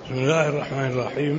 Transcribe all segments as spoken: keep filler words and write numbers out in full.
بسم الله الرحمن الرحيم.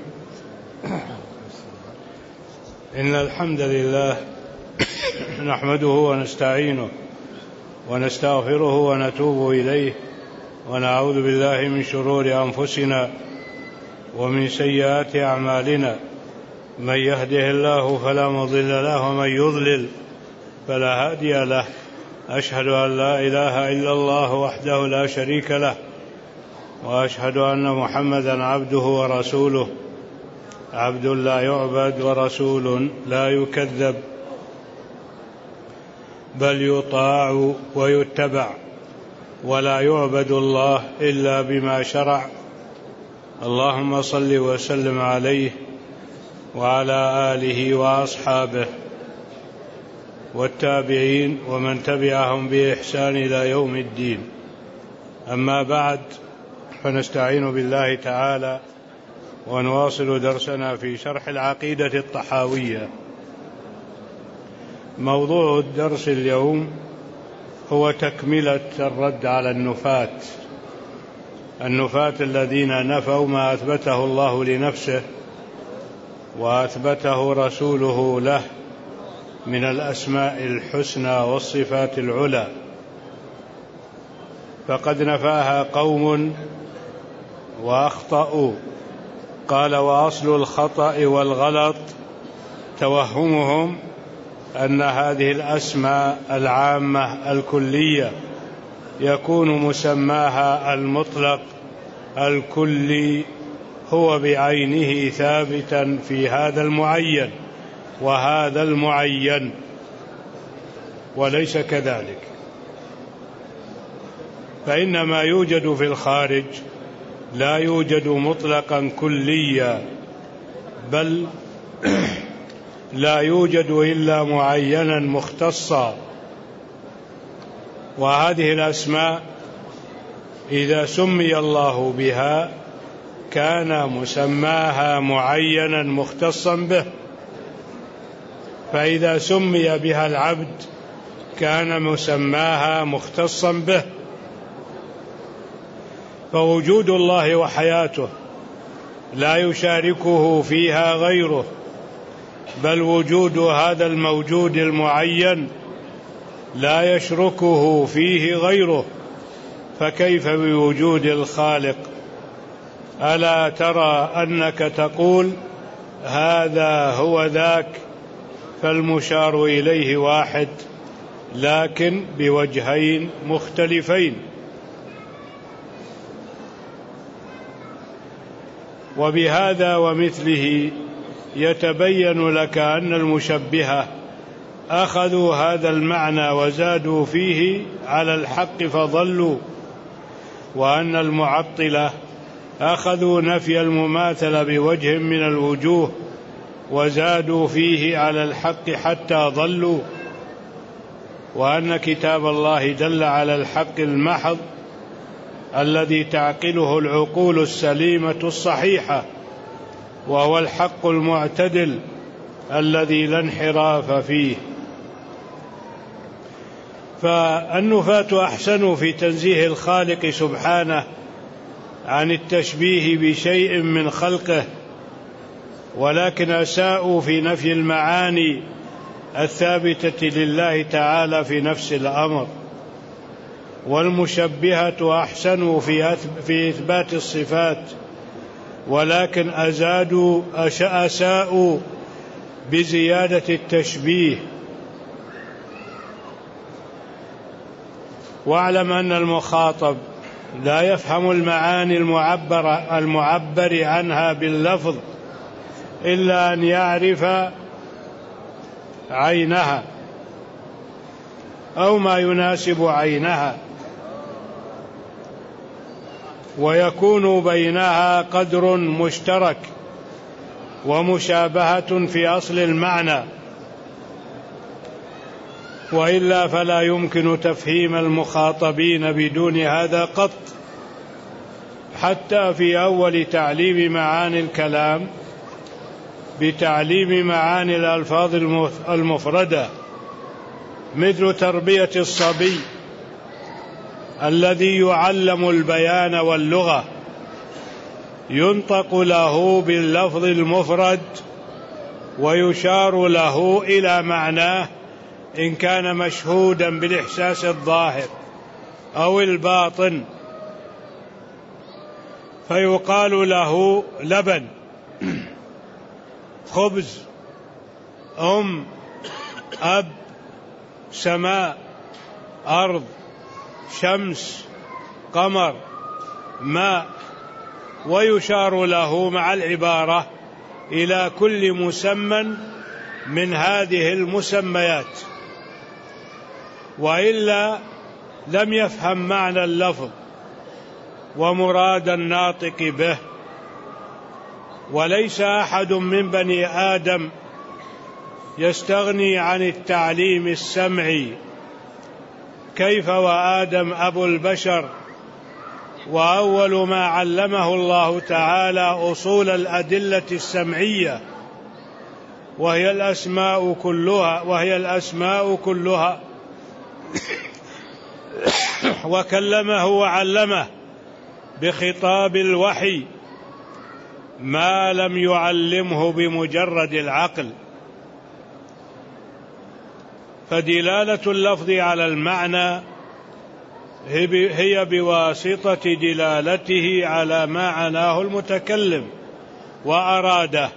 إن الحمد لله نحمده ونستعينه ونستغفره ونتوب إليه ونعوذ بالله من شرور أنفسنا ومن سيئات أعمالنا، من يهده الله فلا مضل له ومن يضلل فلا هادي له. أشهد أن لا إله إلا الله وحده لا شريك له، وأشهد أن محمدا عبده ورسوله، عبد لا يعبد ورسول لا يكذب، بل يطاع ويتبع، ولا يعبد الله إلا بما شرع. اللهم صل وسلم عليه وعلى آله وأصحابه والتابعين ومن تبعهم بإحسان إلى يوم الدين. أما بعد، فنستعين بالله تعالى ونواصل درسنا في شرح العقيدة الطحاوية. موضوع الدرس اليوم هو تكملة الرد على النفاة النفاة الذين نفوا ما أثبته الله لنفسه وأثبته رسوله له من الأسماء الحسنى والصفات العلى، فقد نفاها قوم وأخطأوا. قال: وأصل الخطأ والغلط توهمهم أن هذه الأسماء العامة الكلية يكون مسماها المطلق الكلي هو بعينه ثابتا في هذا المعين وهذا المعين، وليس كذلك. فإن ما يوجد في الخارج لا يوجد مطلقا كليا، بل لا يوجد إلا معينا مختصا. وهذه الأسماء إذا سمي الله بها كان مسماها معينا مختصا به، فإذا سمي بها العبد كان مسماها مختصا به. فوجود الله وحياته لا يشاركه فيها غيره، بل وجود هذا الموجود المعين لا يشركه فيه غيره، فكيف بوجود الخالق؟ ألا ترى أنك تقول هذا هو ذاك، فالمشار إليه واحد لكن بوجهين مختلفين. وبهذا ومثله يتبين لك أن المشبهة أخذوا هذا المعنى وزادوا فيه على الحق فضلوا، وأن المعطلة أخذوا نفي المماثلة بوجه من الوجوه وزادوا فيه على الحق حتى ضلوا، وأن كتاب الله دل على الحق المحض الذي تعقله العقول السليمة الصحيحة، وهو الحق المعتدل الذي لا انحراف فيه. فالنفاة أحسنوا في تنزيه الخالق سبحانه عن التشبيه بشيء من خلقه، ولكن أساءوا في نفي المعاني الثابتة لله تعالى في نفس الأمر. والمشبهة أحسنوا في إثبات الصفات، ولكن أزادوا أساءوا بزيادة التشبيه. واعلم أن المخاطب لا يفهم المعاني المعبر, المعبر عنها باللفظ إلا أن يعرف عينها أو ما يناسب عينها، ويكون بينها قدر مشترك ومشابهة في أصل المعنى، وإلا فلا يمكن تفهيم المخاطبين بدون هذا قط. حتى في أول تعليم معاني الكلام بتعليم معاني الألفاظ المفردة، مثل تربية الصبي الذي يعلم البيان واللغة، ينطق له باللفظ المفرد ويشار له إلى معناه إن كان مشهودا بالإحساس الظاهر أو الباطن، فيقال له لبن، خبز، أم، أب، سماء، أرض، شمس، قمر، ماء، ويشار له مع العبارة إلى كل مسمى من هذه المسميات، وإلا لم يفهم معنى اللفظ ومراد الناطق به. وليس أحد من بني آدم يستغني عن التعليم السمعي، كيف وآدم أبو البشر، وأول ما علمه الله تعالى أصول الأدلة السمعية وهي الأسماء كلها وهي الأسماء كلها وكلمه وعلمه بخطاب الوحي ما لم يعلمه بمجرد العقل. فدلالة اللفظ على المعنى هي بواسطة دلالته على ما عناه المتكلم وأراده،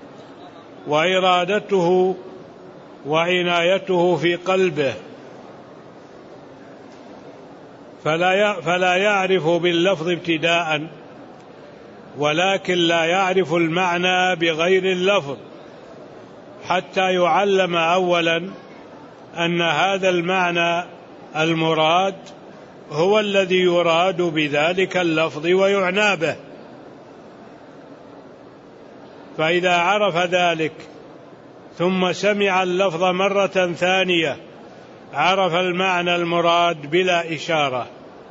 وإرادته وعنايته في قلبه، فلا فلا يعرف باللفظ ابتداء، ولكن لا يعرف المعنى بغير اللفظ حتى يعلم أولا أن هذا المعنى المراد هو الذي يراد بذلك اللفظ ويعنى به. فإذا عرف ذلك ثم سمع اللفظ مرة ثانية عرف المعنى المراد بلا إشارة.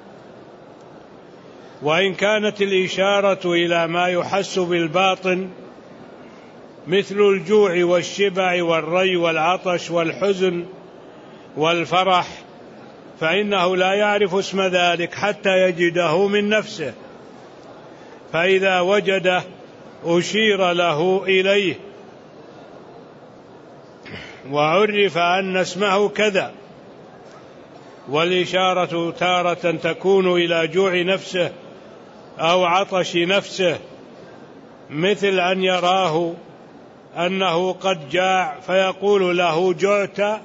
وإن كانت الإشارة إلى ما يحس بالباطن مثل الجوع والشبع والري والعطش والحزن والفرح، فإنه لا يعرف اسم ذلك حتى يجده من نفسه، فإذا وجده أشير له إليه وعرف أن اسمه كذا. والإشارة تارة تكون إلى جوع نفسه أو عطش نفسه، مثل أن يراه أنه قد جاع فيقول له جعت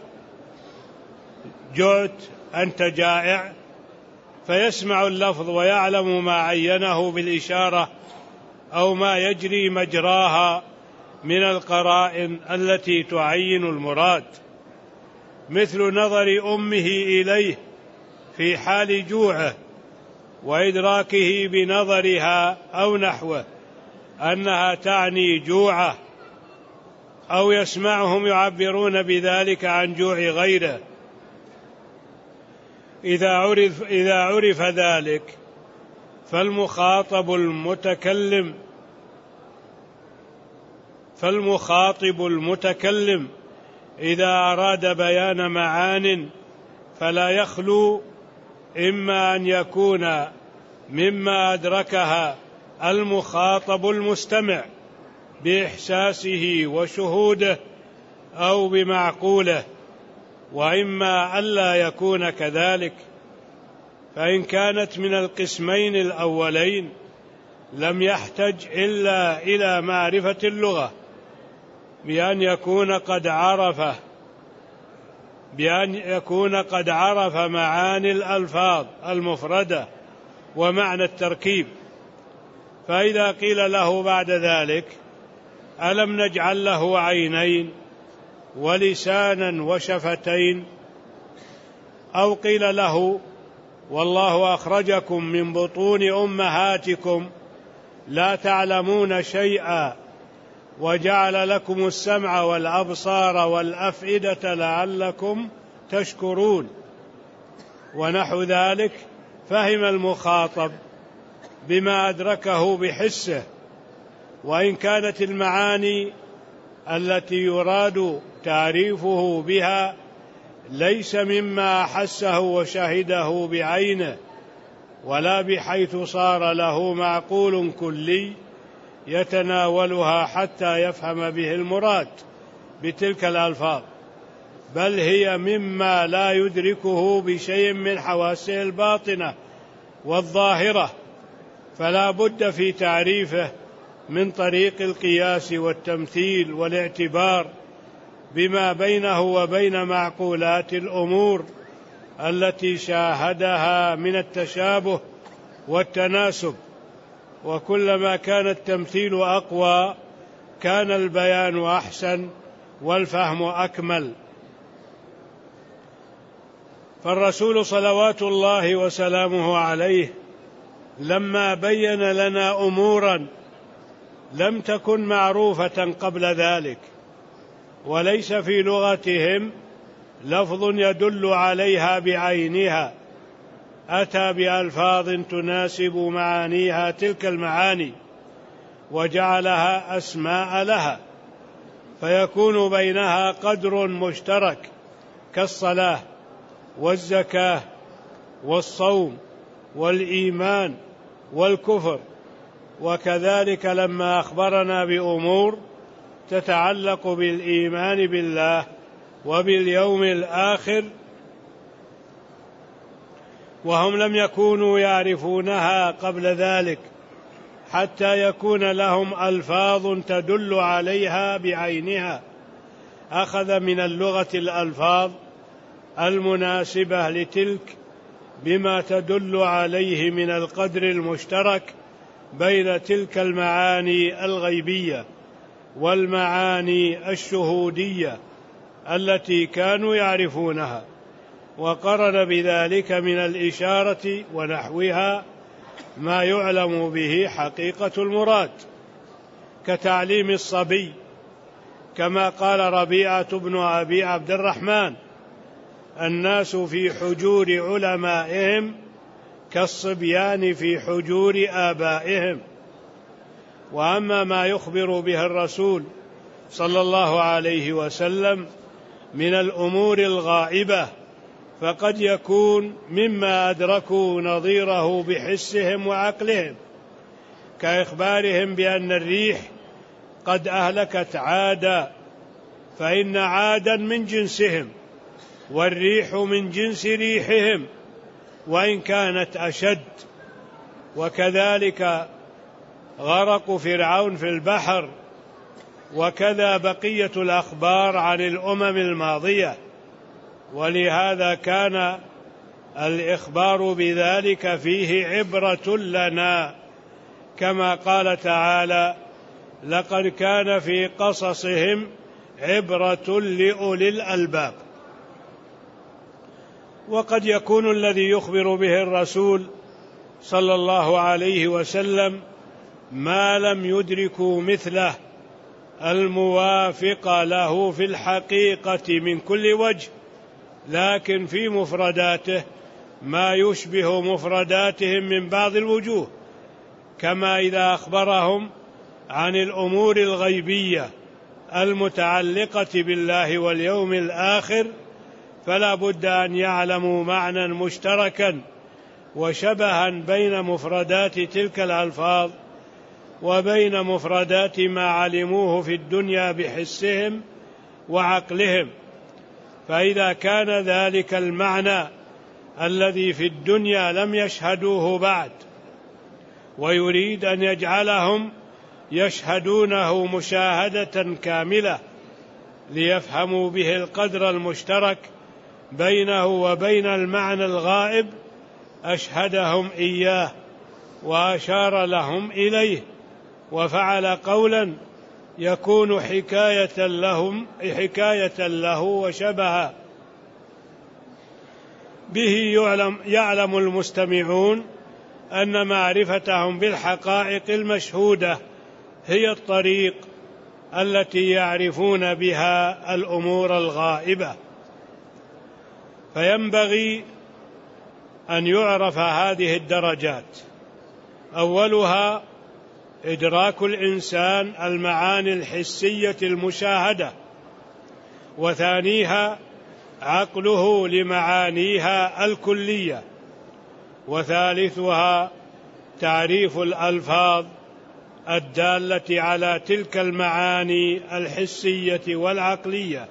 جعت أنت جائع، فيسمع اللفظ ويعلم ما عينه بالإشارة أو ما يجري مجراها من القرائن التي تعين المراد، مثل نظر أمه إليه في حال جوعه وإدراكه بنظرها أو نحوه أنها تعني جوعه، أو يسمعهم يعبرون بذلك عن جوع غيره. إذا عرف, إذا عرف ذلك فالمخاطب المتكلم فالمخاطب المتكلم إذا أراد بيان معان فلا يخلو إما أن يكون مما أدركها المخاطب المستمع بإحساسه وشهوده أو بمعقوله، وإما ألا يكون كذلك. فإن كانت من القسمين الأولين لم يحتج إلا إلى معرفة اللغة بأن يكون قد عرف بأن يكون قد عرف معاني الألفاظ المفردة ومعنى التركيب. فإذا قيل له بعد ذلك ألم نجعل له عينين ولسانا وشفتين، أو قيل له والله أخرجكم من بطون أمهاتكم لا تعلمون شيئا وجعل لكم السمع والأبصار والأفئدة لعلكم تشكرون ونحو ذلك، فهم المخاطب بما أدركه بحسه. وإن كانت المعاني التي يراد تعريفه بها ليس مما أحسه وشهده بعينه ولا بحيث صار له معقول كلي يتناولها حتى يفهم به المراد بتلك الألفاظ، بل هي مما لا يدركه بشيء من حواسه الباطنة والظاهرة، فلا بد في تعريفه من طريق القياس والتمثيل والاعتبار بما بينه وبين معقولات الأمور التي شاهدها من التشابه والتناسب. وكلما كان التمثيل أقوى كان البيان أحسن والفهم أكمل. فالرسول صلوات الله وسلامه عليه لما بين لنا أمورا لم تكن معروفة قبل ذلك، وليس في لغتهم لفظ يدل عليها بعينها، أتى بألفاظ تناسب معانيها تلك المعاني وجعلها أسماء لها، فيكون بينها قدر مشترك كالصلاة والزكاة والصوم والإيمان والكفر. وكذلك لما أخبرنا بأمور تتعلق بالإيمان بالله وباليوم الآخر وهم لم يكونوا يعرفونها قبل ذلك، حتى يكون لهم ألفاظ تدل عليها بعينها، أخذ من اللغة الألفاظ المناسبة لتلك بما تدل عليه من القدر المشترك بين تلك المعاني الغيبية والمعاني الشهودية التي كانوا يعرفونها، وقرن بذلك من الإشارة ونحوها ما يعلم به حقيقة المراد، كتعليم الصبي، كما قال ربيعة بن أبي عبد الرحمن: الناس في حجور علمائهم كالصبيان في حجور آبائهم. وأما ما يخبر به الرسول صلى الله عليه وسلم من الأمور الغائبة فقد يكون مما أدركوا نظيره بحسهم وعقلهم، كإخبارهم بأن الريح قد أهلكت عادا، فإن عادا من جنسهم والريح من جنس ريحهم وإن كانت أشد. وكذلك غرق فرعون في البحر، وكذا بقية الأخبار عن الأمم الماضية. ولهذا كان الإخبار بذلك فيه عبرة لنا، كما قال تعالى: لقد كان في قصصهم عبرة لأولي الألباب. وقد يكون الذي يخبر به الرسول صلى الله عليه وسلم ما لم يدركوا مثله الموافق له في الحقيقة من كل وجه، لكن في مفرداته ما يشبه مفرداتهم من بعض الوجوه، كما إذا أخبرهم عن الأمور الغيبية المتعلقة بالله واليوم الآخر فلا بد أن يعلموا معنى مشتركا وشبها بين مفردات تلك الألفاظ وبين مفردات ما علموه في الدنيا بحسهم وعقلهم. فإذا كان ذلك المعنى الذي في الدنيا لم يشهدوه بعد ويريد أن يجعلهم يشهدونه مشاهدة كاملة ليفهموا به القدر المشترك بينه وبين المعنى الغائب، أشهدهم إياه وأشار لهم إليه وفعل قولا يكون حكاية لهم حكاية له وشبها به يعلم, يعلم المستمعون أن معرفتهم بالحقائق المشهودة هي الطريق التي يعرفون بها الأمور الغائبة. فينبغي أن يعرف هذه الدرجات: أولها إدراك الإنسان المعاني الحسية المشاهدة، وثانيها عقله لمعانيها الكلية، وثالثها تعريف الألفاظ الدالة على تلك المعاني الحسية والعقلية.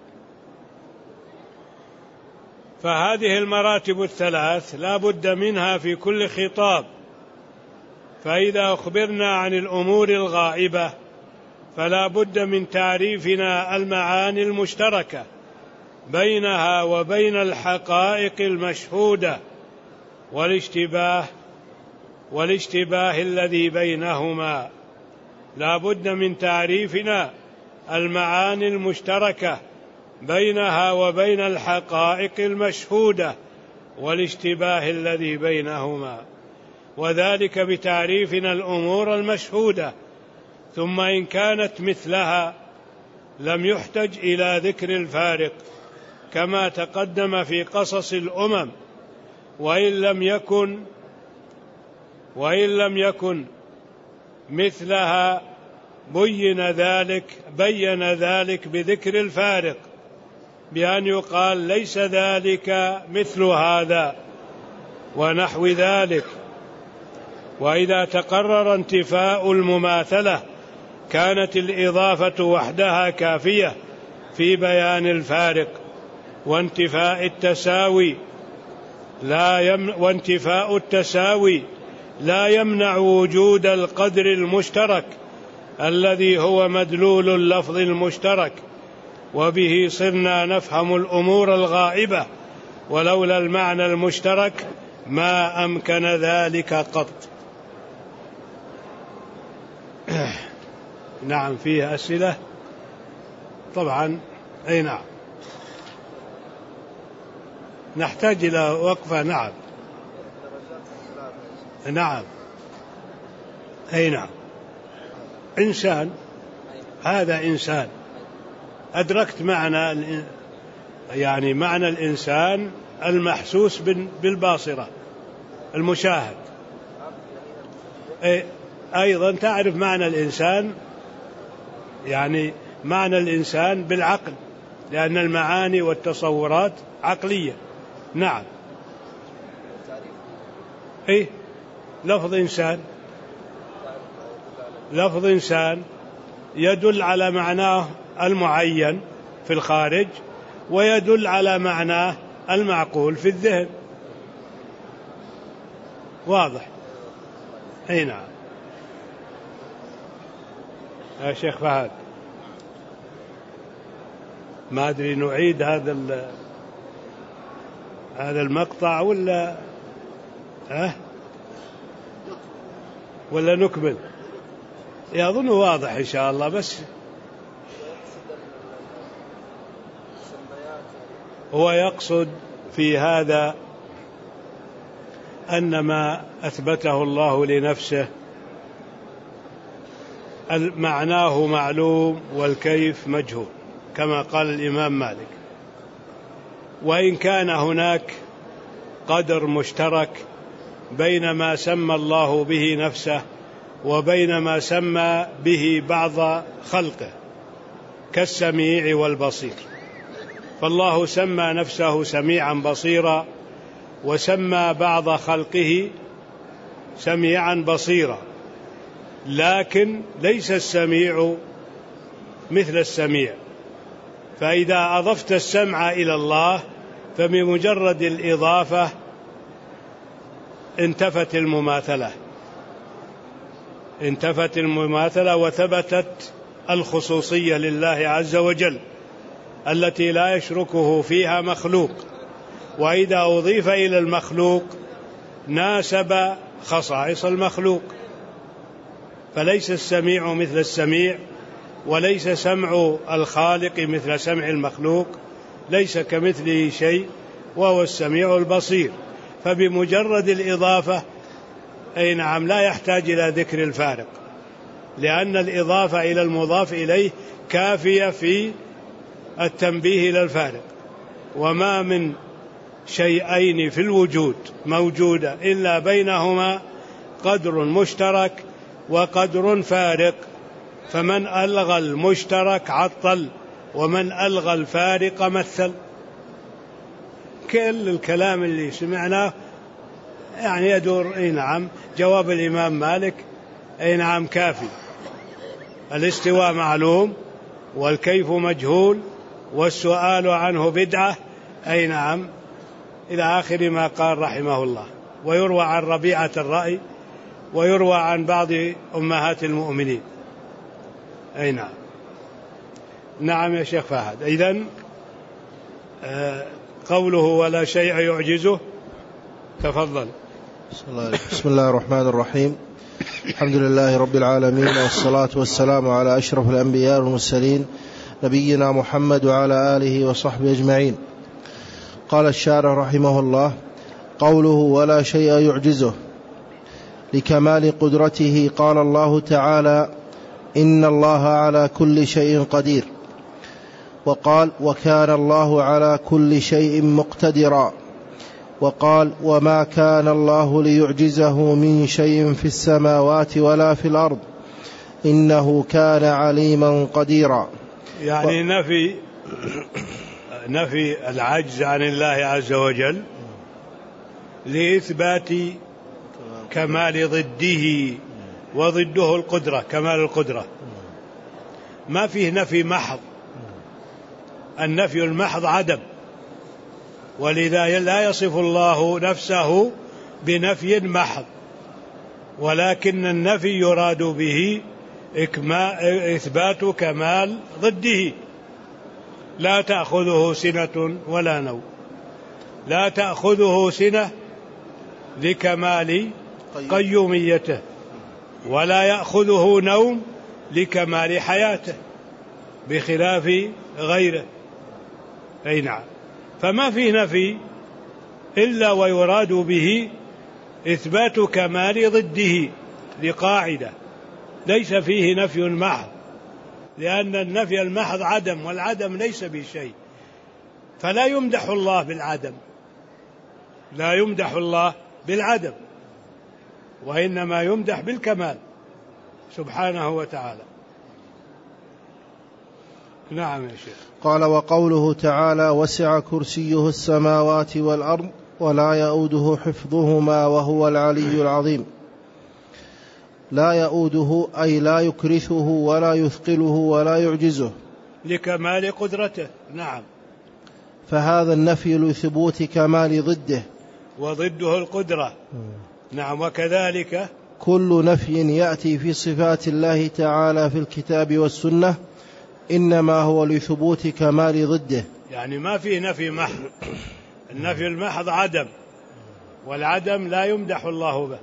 فهذه المراتب الثلاث لا بد منها في كل خطاب. فإذا أخبرنا عن الأمور الغائبة فلا بد من تعريفنا المعاني المشتركة بينها وبين الحقائق المشهودة والاشتباه والاشتباه الذي بينهما. لا بد من تعريفنا المعاني المشتركة بينها وبين الحقائق المشهودة والاشتباه الذي بينهما، وذلك بتعريفنا الأمور المشهودة. ثم إن كانت مثلها لم يحتج إلى ذكر الفارق كما تقدم في قصص الأمم. وإن لم يكن وإن لم يكن مثلها بين ذلك بين ذلك بذكر الفارق، بأن يقال ليس ذلك مثل هذا ونحو ذلك. وإذا تقرر انتفاء المماثلة كانت الإضافة وحدها كافية في بيان الفارق. وانتفاء التساوي لا يمنع وانتفاء التساوي لا يمنع وجود القدر المشترك الذي هو مدلول اللفظ المشترك، وبه صرنا نفهم الأمور الغائبة، ولولا المعنى المشترك ما أمكن ذلك قط. نعم، فيه أسئلة طبعا. أي نعم، نحتاج إلى وقفة. نعم نعم أي نعم. إنسان، هذا إنسان. أدركت معنى يعني معنى الإنسان المحسوس بالباصرة المشاهد. أيضا تعرف معنى الإنسان، يعني معنى الإنسان بالعقل، لأن المعاني والتصورات عقلية. نعم. إيه لفظ إنسان لفظ إنسان يدل على معناه المعين في الخارج، ويدل على معناه المعقول في الذهن. واضح؟ أي نعم. يا شيخ فهد، ما أدري نعيد هذا هذا المقطع ولا ها ولا نكمل؟ يظن واضح إن شاء الله. بس هو يقصد في هذا أن ما أثبته الله لنفسه معناه معلوم والكيف مجهول، كما قال الإمام مالك. وإن كان هناك قدر مشترك بين ما سمى الله به نفسه وبين ما سمى به بعض خلقه كالسميع والبصير، فالله سمى نفسه سميعا بصيرا، وسمى بعض خلقه سميعا بصيرا، لكن ليس السميع مثل السميع. فإذا أضفت السمع إلى الله فبمجرد الإضافة انتفت المماثلة انتفت المماثلة وثبتت الخصوصية لله عز وجل التي لا يشركه فيها مخلوق. وإذا أضيف إلى المخلوق ناسب خصائص المخلوق، فليس السميع مثل السميع، وليس سمع الخالق مثل سمع المخلوق، ليس كمثله شيء، وهو السميع البصير. فبمجرد الإضافة أي نعم لا يحتاج إلى ذكر الفارق، لأن الإضافة إلى المضاف إليه كافية في التنبيه إلى الفارق. وما من شيئين في الوجود موجودة إلا بينهما قدر مشترك وقدر فارق، فمن ألغى المشترك عطل، ومن ألغى الفارق مثل. كل الكلام اللي سمعناه يعني يدور. أي نعم، جواب الإمام مالك أي نعم كافي. الاستواء معلوم والكيف مجهول والسؤال عنه بدعة. أي نعم، إلى آخر ما قال رحمه الله. ويروى عن ربيعة الرأي ويروى عن بعض أمهات المؤمنين. أي نعم. نعم يا شيخ فهد. إذن آه قوله ولا شيء يعجزه. تفضل. بسم الله الرحمن الرحيم. الحمد لله رب العالمين، والصلاة والسلام على أشرف الأنبياء والمرسلين نبينا محمد وعلى آله وصحبه أجمعين. قال الشارح رحمه الله: قوله ولا شيء يعجزه لكمال قدرته. قال الله تعالى: إن الله على كل شيء قدير. وقال: وكان الله على كل شيء مقتدرا. وقال: وما كان الله ليعجزه من شيء في السماوات ولا في الأرض إنه كان عليما قديرا. يعني نفي نفي العجز عن الله عز وجل لإثبات كمال ضده، وضده القدرة، كمال القدرة. ما فيه نفي محض. النفي المحض عدم، ولذا لا يصف الله نفسه بنفي محض، ولكن النفي يراد به إثبات كمال ضده. لا تأخذه سنة ولا نوم. لا تأخذه سنة لكمال قيوميته، ولا يأخذه نوم لكمال حياته، بخلاف غيره. أي نعم. فما فيه نفي إلا ويراد به إثبات كمال ضده، لقاعدة ليس فيه نفي محض، لأن النفي المحض عدم، والعدم ليس بشيء. فلا يمدح الله بالعدم، لا يمدح الله بالعدم، وإنما يمدح بالكمال سبحانه وتعالى. نعم يا شيخ. قال: وقوله تعالى: وسع كرسيه السماوات والأرض ولا يؤوده حفظهما وهو العلي العظيم. لا يؤوده أي لا يكرثه ولا يثقله ولا يعجزه، لكمال قدرته. نعم. فهذا النفي لثبوت كمال ضده، وضده القدرة. نعم. وكذلك كل نفي يأتي في صفات الله تعالى في الكتاب والسنة إنما هو لثبوت كمال ضده. يعني ما فيه نفي محض. النفي المحض عدم، والعدم لا يمدح الله به.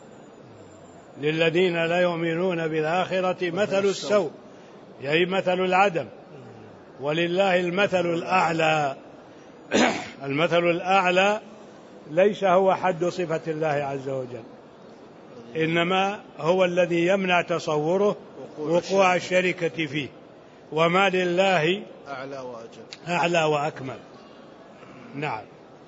للذين لا يؤمنون بالآخرة مثل السوء، يعني مثل العدم، ولله المثل الأعلى. المثل الأعلى ليس هو حد صفة الله عز وجل، إنما هو الذي يمنع تصوره وقوع الشركة فيه. وما لله أعلى وأجل أعلى وأكمل. نعم.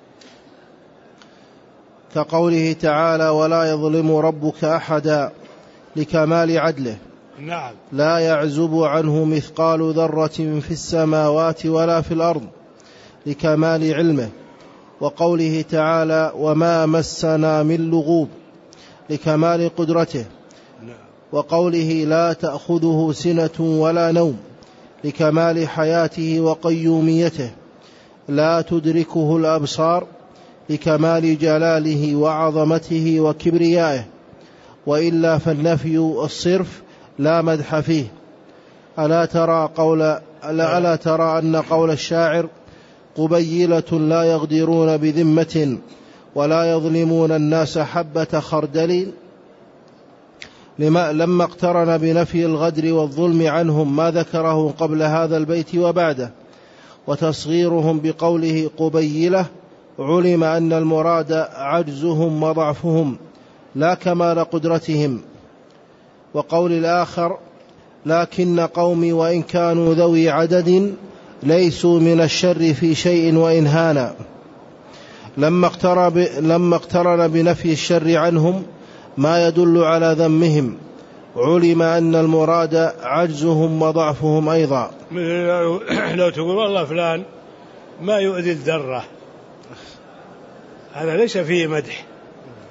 كقوله تعالى: ولا يظلم ربك أحدا، لكمال عدله. نعم. لا يعزب عنه مثقال ذرة في السماوات ولا في الأرض، لكمال علمه. وقوله تعالى: وما مسنا من لغوب، لكمال قدرته. وقوله: لا تأخذه سنة ولا نوم، لكمال حياته وقيوميته. لا تدركه الأبصار، لكمال جلاله وعظمته وكبريائه. وإلا فالنفي الصرف لا مدح فيه. ألا ترى, قول ألا, ألا ترى أن قول الشاعر: قبيلة لا يغدرون بذمة ولا يظلمون الناس حبة خردل، لما لما اقترن بنفي الغدر والظلم عنهم ما ذكره قبل هذا البيت وبعده، وتصغيرهم بقوله قبيلة، علم أن المراد عجزهم وضعفهم لا كمال قدرتهم. وقول الآخر: لكن قومي وإن كانوا ذوي عدد ليسوا من الشر في شيء وإن هانا، لما اقترب لما اقترن بنفي الشر عنهم ما يدل على ذمهم، علم أن المراد عجزهم وضعفهم أيضا. لو تقول والله فلان ما يؤذي الذرة، هذا ليس فيه مدح،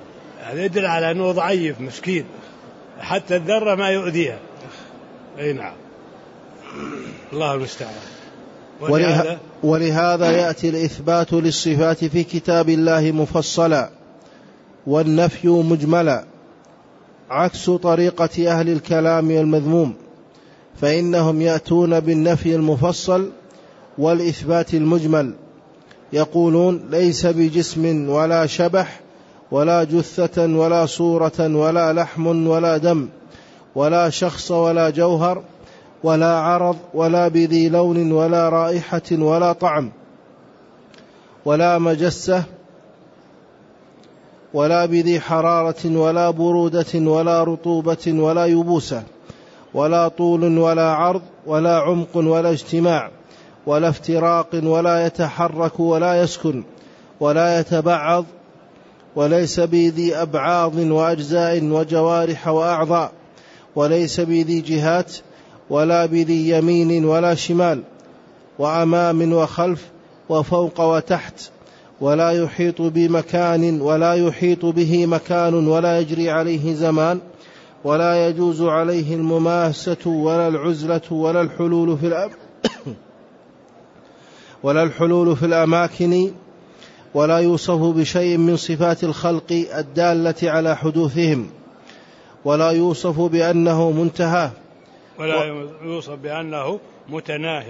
هذا يدل على أنه ضعيف مسكين، حتى الذرة ما يؤذيها. أي نعم، الله المستعان. ولهذا, ولهذا يأتي الإثبات للصفات في كتاب الله مفصلا والنفي مجملا، عكس طريقة أهل الكلام المذموم، فإنهم يأتون بالنفي المفصل والإثبات المجمل، يقولون ليس بجسم ولا شبح ولا جثة ولا صورة ولا لحم ولا دم ولا شخص ولا جوهر ولا عرض ولا بذي لون ولا رائحة ولا طعم ولا مجسة ولا بذي حرارة ولا برودة ولا رطوبة ولا يبوسة ولا طول ولا عرض ولا عمق ولا اجتماع ولا افتراق ولا يتحرك ولا يسكن ولا يتبعض وليس بذي أبعاض وأجزاء وجوارح وأعضاء وليس بذي جهات ولا بذي يمين ولا شمال وأمام وخلف وفوق وتحت ولا يحيط بمكان ولا يحيط به مكان ولا يجري عليه زمان ولا يجوز عليه المماسة ولا العزلة ولا الحلول في الأب ولا الحلول في الأماكن ولا يوصف بشيء من صفات الخلق الدالة على حدوثهم ولا يوصف بأنه منتهى ولا يوصف بأنه متناه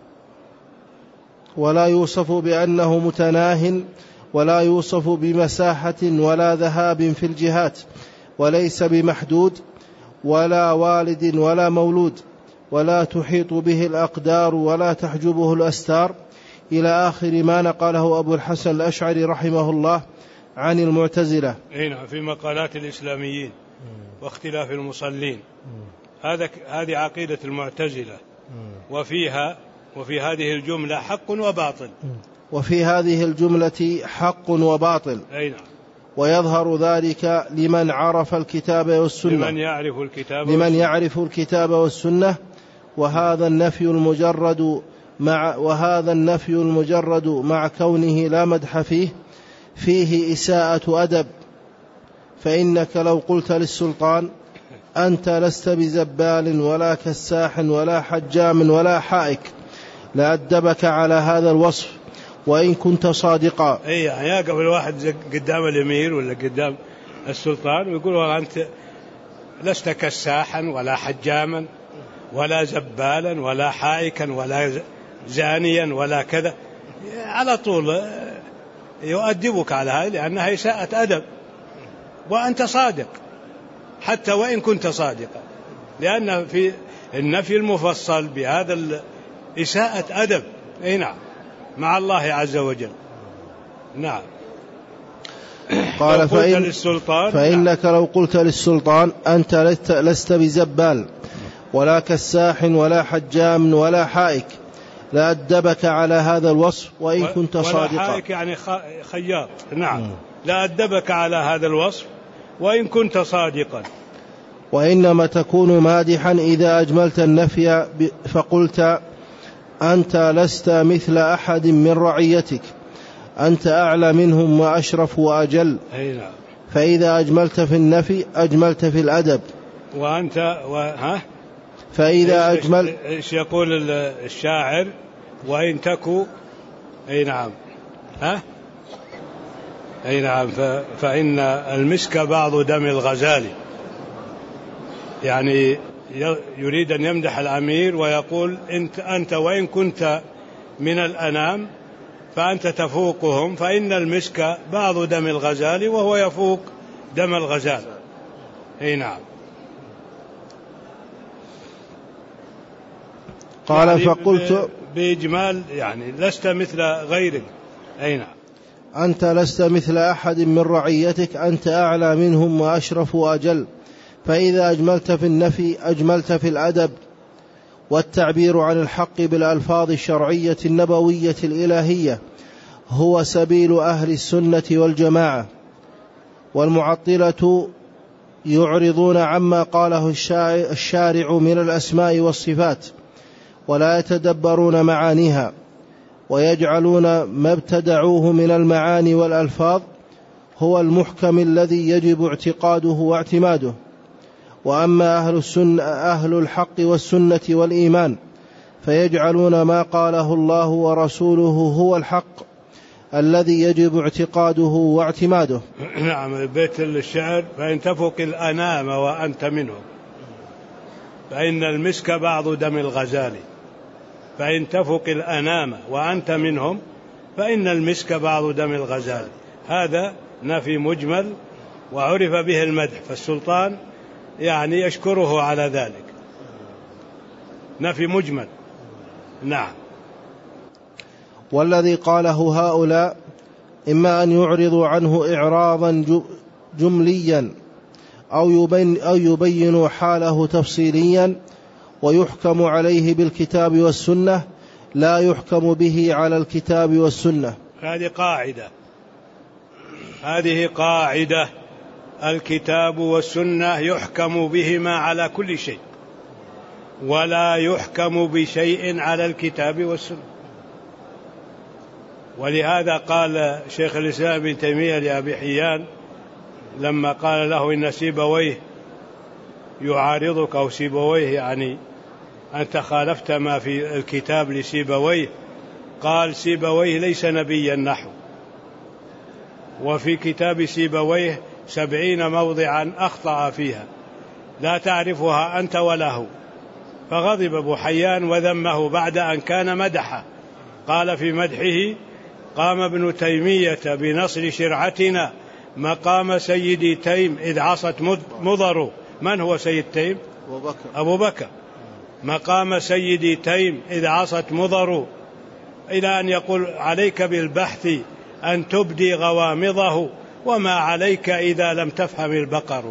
ولا يوصف بأنه متناه ولا يوصف بمساحة ولا ذهاب في الجهات وليس بمحدود ولا والد ولا مولود ولا تحيط به الأقدار ولا تحجبه الأستار، إلى آخر ما نقله أبو الحسن الأشعري رحمه الله عن المعتزلة. هنا في مقالات الإسلاميين واختلاف المصلين، هذا هذه عقيدة المعتزلة، وفيها وفي هذه الجملة حق وباطل، وفي هذه الجملة حق وباطل. أي نعم. ويظهر ذلك لمن عرف الكتاب والسنة لمن يعرف الكتاب لمن والسنة. يعرف الكتاب والسنة وهذا النفي المجرد مع وهذا النفي المجرد مع كونه لا مدح فيه فيه إساءة أدب، فإنك لو قلت للسلطان أنت لست بزبال ولا كساح ولا حجام ولا حائك لأدبك على هذا الوصف وإن كنت صادقا. أي يعني يقبل واحد قدام الأمير ولا قدام السلطان ويقول والله أنت لست كساحا ولا حجاما ولا زبالا ولا حائكا ولا زانيا ولا كذا، على طول يؤدبك على هذا لأنها إساءة أدب، وأنت صادق حتى وإن كنت صادقا، لأن في النفي المفصل بهذا إساءة أدب. أي نعم، مع الله عز وجل. نعم. قال فإن للسلطان فإنك نعم. لو قلت للسلطان أنت لست بزبال ولا كساح ولا حجام ولا حائك لأدبك على هذا الوصف وإن كنت صادقا. ولا حائك يعني خياط. نعم. لأدبك على هذا الوصف وإن كنت صادقا. وإنما تكون مادحا إذا أجملت النفي فقلت أنت لست مثل أحد من رعيتك، أنت أعلى منهم وأشرف وأجل. أي نعم. فإذا أجملت في النفي أجملت في الأدب. وأنت وها فإذا أجمل إيش يقول الشاعر؟ وإن تكو. أي نعم. ها أي نعم. فإن المسك بعض دم الغزال، يعني يريد أن يمدح الأمير ويقول أنت, أنت وإن كنت من الأنام فأنت تفوقهم، فإن المسك بعض دم الغزال وهو يفوق دم الغزال. أي نعم. قال يعني فقلت بإجمال يعني لست مثل غيرك. أي نعم. أنت لست مثل أحد من رعيتك، أنت أعلى منهم وأشرف وأجل. فإذا أجملت في النفي أجملت في الأدب. والتعبير عن الحق بالألفاظ الشرعية النبوية الإلهية هو سبيل أهل السنة والجماعة. والمعطلة يعرضون عما قاله الشارع من الأسماء والصفات ولا يتدبرون معانيها، ويجعلون ما ابتدعوه من المعاني والألفاظ هو المحكم الذي يجب اعتقاده واعتماده. وأما أهل, السنة أهل الحق والسنة والإيمان فيجعلون ما قاله الله ورسوله هو الحق الذي يجب اعتقاده واعتماده. نعم، بيت الشعر: فإن تفق الأنام وأنت منهم فإن المسك بعض دم الغزال. فإن تفق الأنام وأنت منهم فإن المسك بعض دم الغزال. هذا نفي مجمل وعرف به المدح، فالسلطان يعني يشكره على ذلك. نفي مجمل. نعم. والذي قاله هؤلاء إما أن يعرضوا عنه إعراضا جمليا أو يبين أو يبينوا حاله تفصيليا ويحكم عليه بالكتاب والسنة، لا يحكم به على الكتاب والسنة. هذه قاعدة هذه قاعدة الكتاب والسنة يحكم بهما على كل شيء، ولا يحكم بشيء على الكتاب والسنة. ولهذا قال شيخ الإسلام ابن تيمية لأبي حيان لما قال له إن سيبويه يعارضك، أو سيبويه يعني أنت خالفت ما في الكتاب لسيبويه، قال: سيبويه ليس نبيا نحو، وفي كتاب سيبويه سبعين موضعا أخطأ فيها لا تعرفها أنت ولا هو. فغضب أبو حيان وذمه بعد أن كان مدحه. قال في مدحه: قام ابن تيمية بنصر شرعتنا مقام سيدي تيم إذ عصت مضر. من هو سيد تيم؟ أبو بكر. أبو بكر. مقام سيدي تيم إذ عصت مضر، إلى أن يقول: عليك بالبحث أن تبدي غوامضه وما عليك إذا لم تفهم البقر.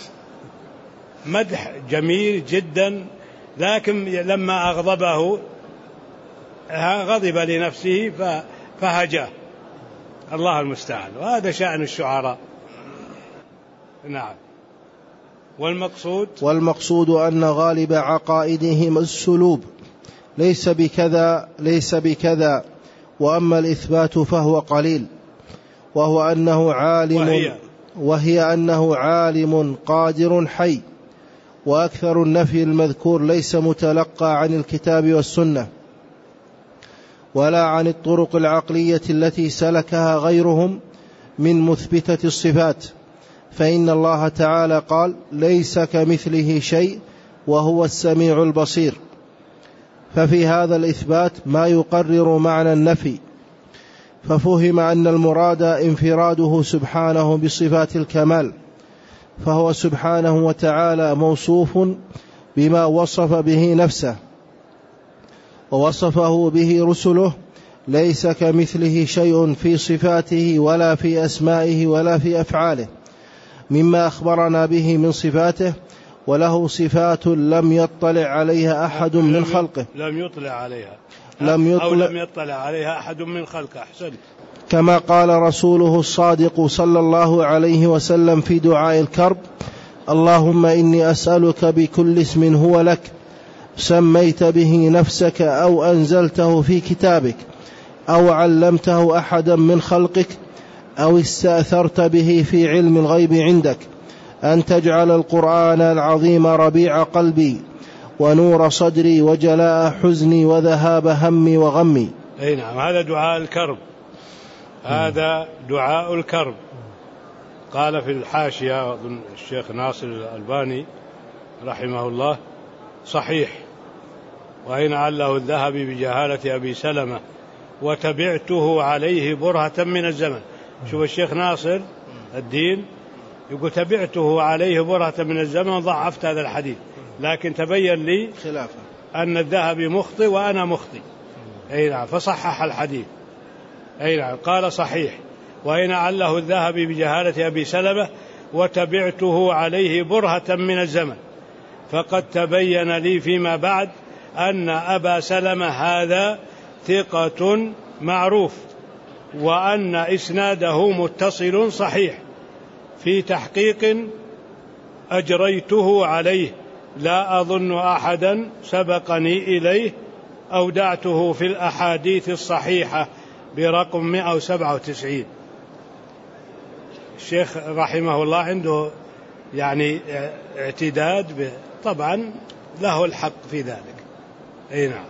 مدح جميل جدا، لكن لما أغضبه غضب لنفسه فهجاه. الله المستعان، وهذا شأن الشعراء. نعم. والمقصود والمقصود أن غالب عقائدهم السلوب، ليس بكذا ليس بكذا. وأما الإثبات فهو قليل، وهو أنه عالم وهي, وهي أنه عالم قادر حي. وأكثر النفي المذكور ليس متلقى عن الكتاب والسنة ولا عن الطرق العقلية التي سلكها غيرهم من مثبتة الصفات، فإن الله تعالى قال: ليس كمثله شيء وهو السميع البصير. ففي هذا الإثبات ما يقرر معنى النفي، ففهم أن المراد انفراده سبحانه بصفات الكمال، فهو سبحانه وتعالى موصوف بما وصف به نفسه ووصفه به رسله، ليس كمثله شيء في صفاته ولا في أسمائه ولا في أفعاله مما أخبرنا به من صفاته، وله صفات لم يطلع عليها أحد من خلقه. لم يطلع عليها لم يطلع أو لم يطلع عليها أحد من خلقه. أحسن. كما قال رسوله الصادق صلى الله عليه وسلم في دعاء الكرب: اللهم إني أسألك بكل اسم هو لك سميت به نفسك أو أنزلته في كتابك أو علمته أحدا من خلقك أو استأثرت به في علم الغيب عندك أن تجعل القرآن العظيم ربيع قلبي ونور صدري وجلاء حزني وذهاب همي وغمي. أي نعم، هذا دعاء الكرب. هذا دعاء الكرب. قال في الحاشية الشيخ ناصر الألباني رحمه الله: صحيح، وإن عله الذهبي بجهالة أبي سلمة وتبعته عليه برهة من الزمن. شوف الشيخ ناصر الدين يقول: تبعته عليه برهة من الزمن، ضعفت هذا الحديث، لكن تبين لي خلافة أن الذهبي مخطئ وأنا مخطئ. أي نعم، فصحح الحديث. أي نعم، قال: صحيح، وإن عله الذهبي بجهالة أبي سلمة وتبعته عليه برهة من الزمن، فقد تبين لي فيما بعد أن أبا سلمة هذا ثقة معروف، وأن إسناده متصل صحيح في تحقيق أجريته عليه، لا أظن أحدا سبقني إليه، أودعته في الأحاديث الصحيحة برقم مئة وسبعة وتسعين. الشيخ رحمه الله عنده يعني اعتداد، طبعا له الحق في ذلك. أي نعم.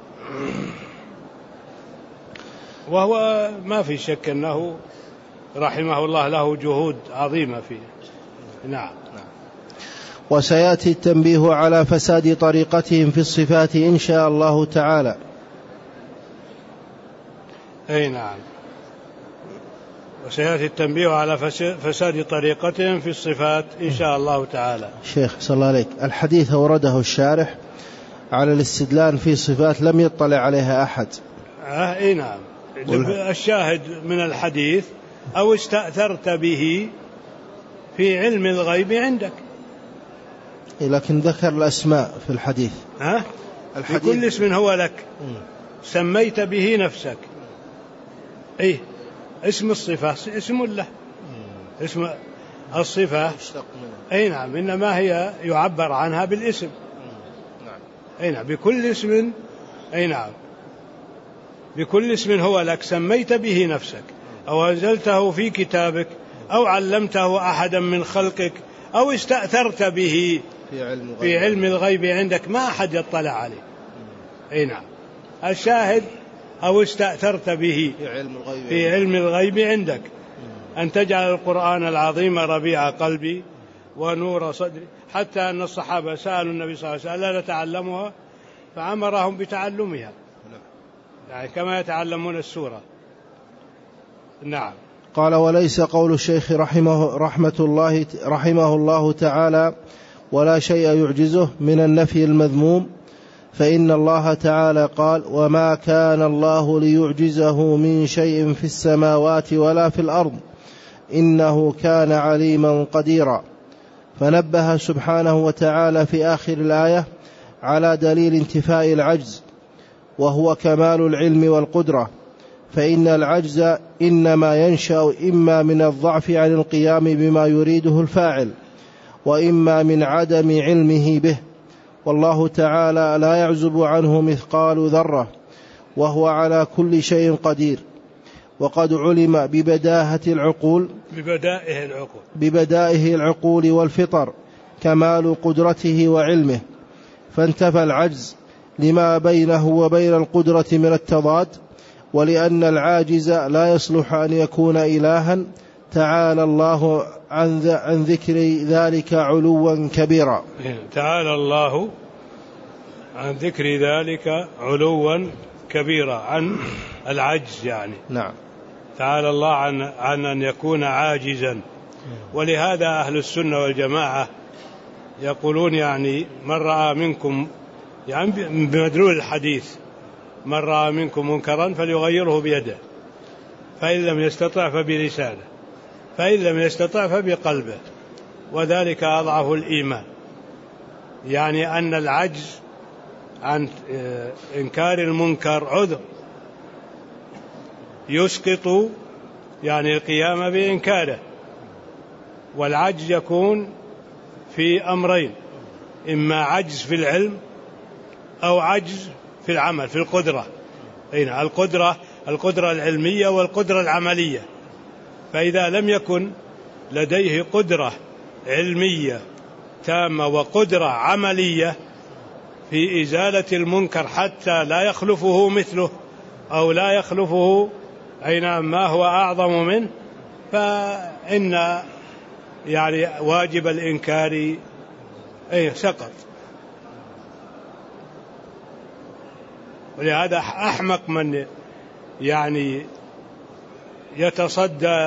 وهو ما في شك أنه رحمه الله له جهود عظيمة فيه. نعم. وسيأتي التنبيه على فساد طريقتهم في الصفات إن شاء الله تعالى. أي نعم. وسيأتي التنبيه على فساد طريقتهم في الصفات إن شاء الله تعالى. شيخ صلى الله عليك، الحديث أورده الشارح على الاستدلال في صفات لم يطلع عليها أحد. آه أي نعم. الشاهد من الحديث أو استأثرت به في علم الغيب عندك. لكن ذكر الأسماء في الحديث. ها؟ الحديث بكل اسم هو لك سميت به نفسك. إيه اسم الصفة اسم له. اسم الصفة أي نعم إنما هي يعبر عنها بالاسم. أي نعم بكل اسم. أي نعم بكل اسم هو لك سميت به نفسك أو أنزلته في كتابك أو علمته أحدا من خلقك أو استأثرت به في علم, في علم الغيب عندك ما أحد يطلع عليه. أي نعم الشاهد أو استأثرت به في علم الغيب, في علم الغيب عندك أن تجعل القرآن العظيم ربيع قلبي ونور صدري، حتى أن الصحابة سألوا النبي صلى الله عليه وسلم ألا نتعلمها فأمرهم بتعلمها يعني كما يتعلمون السورة. نعم. قال وليس قول الشيخ رحمه, رحمة الله رحمه الله تعالى ولا شيء يعجزه من النفي المذموم، فإن الله تعالى قال وما كان الله ليعجزه من شيء في السماوات ولا في الأرض إنه كان عليما قديرا. فنبه سبحانه وتعالى في آخر الآية على دليل انتفاء العجز وهو كمال العلم والقدرة، فإن العجز إنما ينشأ إما من الضعف عن القيام بما يريده الفاعل وإما من عدم علمه به، والله تعالى لا يعزب عنه مثقال ذرة وهو على كل شيء قدير. وقد علم ببداهة العقول ببدائه العقول ببدائه العقول والفطر كمال قدرته وعلمه، فانتفى العجز لما بينه وبين القدرة من التضاد، ولأن العاجز لا يصلح أن يكون إلها تعالى الله عن ذكر ذلك علوا كبيرا. تعالى الله عن ذكر ذلك علوا كبيرا، عن العجز يعني. نعم. تعالى الله عن, عن أن يكون عاجزا. ولهذا أهل السنة والجماعة يقولون يعني من رأى منكم يعني بمدلول الحديث من رأى منكم منكرا فليغيره بيده، فإن لم يستطع فبلسانه، فإن لم يستطع فبقلبه، وذلك أضعف الإيمان. يعني أن العجز عن إنكار المنكر عذر يسقط يعني القيام بإنكاره، والعجز يكون في أمرين، إما عجز في العلم أو عجز في العمل في القدرة. هنا القدرة القدرة العلمية والقدرة العملية. فإذا لم يكن لديه قدرة علمية تامة وقدرة عملية في إزالة المنكر حتى لا يخلفه مثله أو لا يخلفه أين ما هو أعظم منه، فإن يعني واجب الإنكار أي سقط. ولهذا أحمق من يعني يتصدى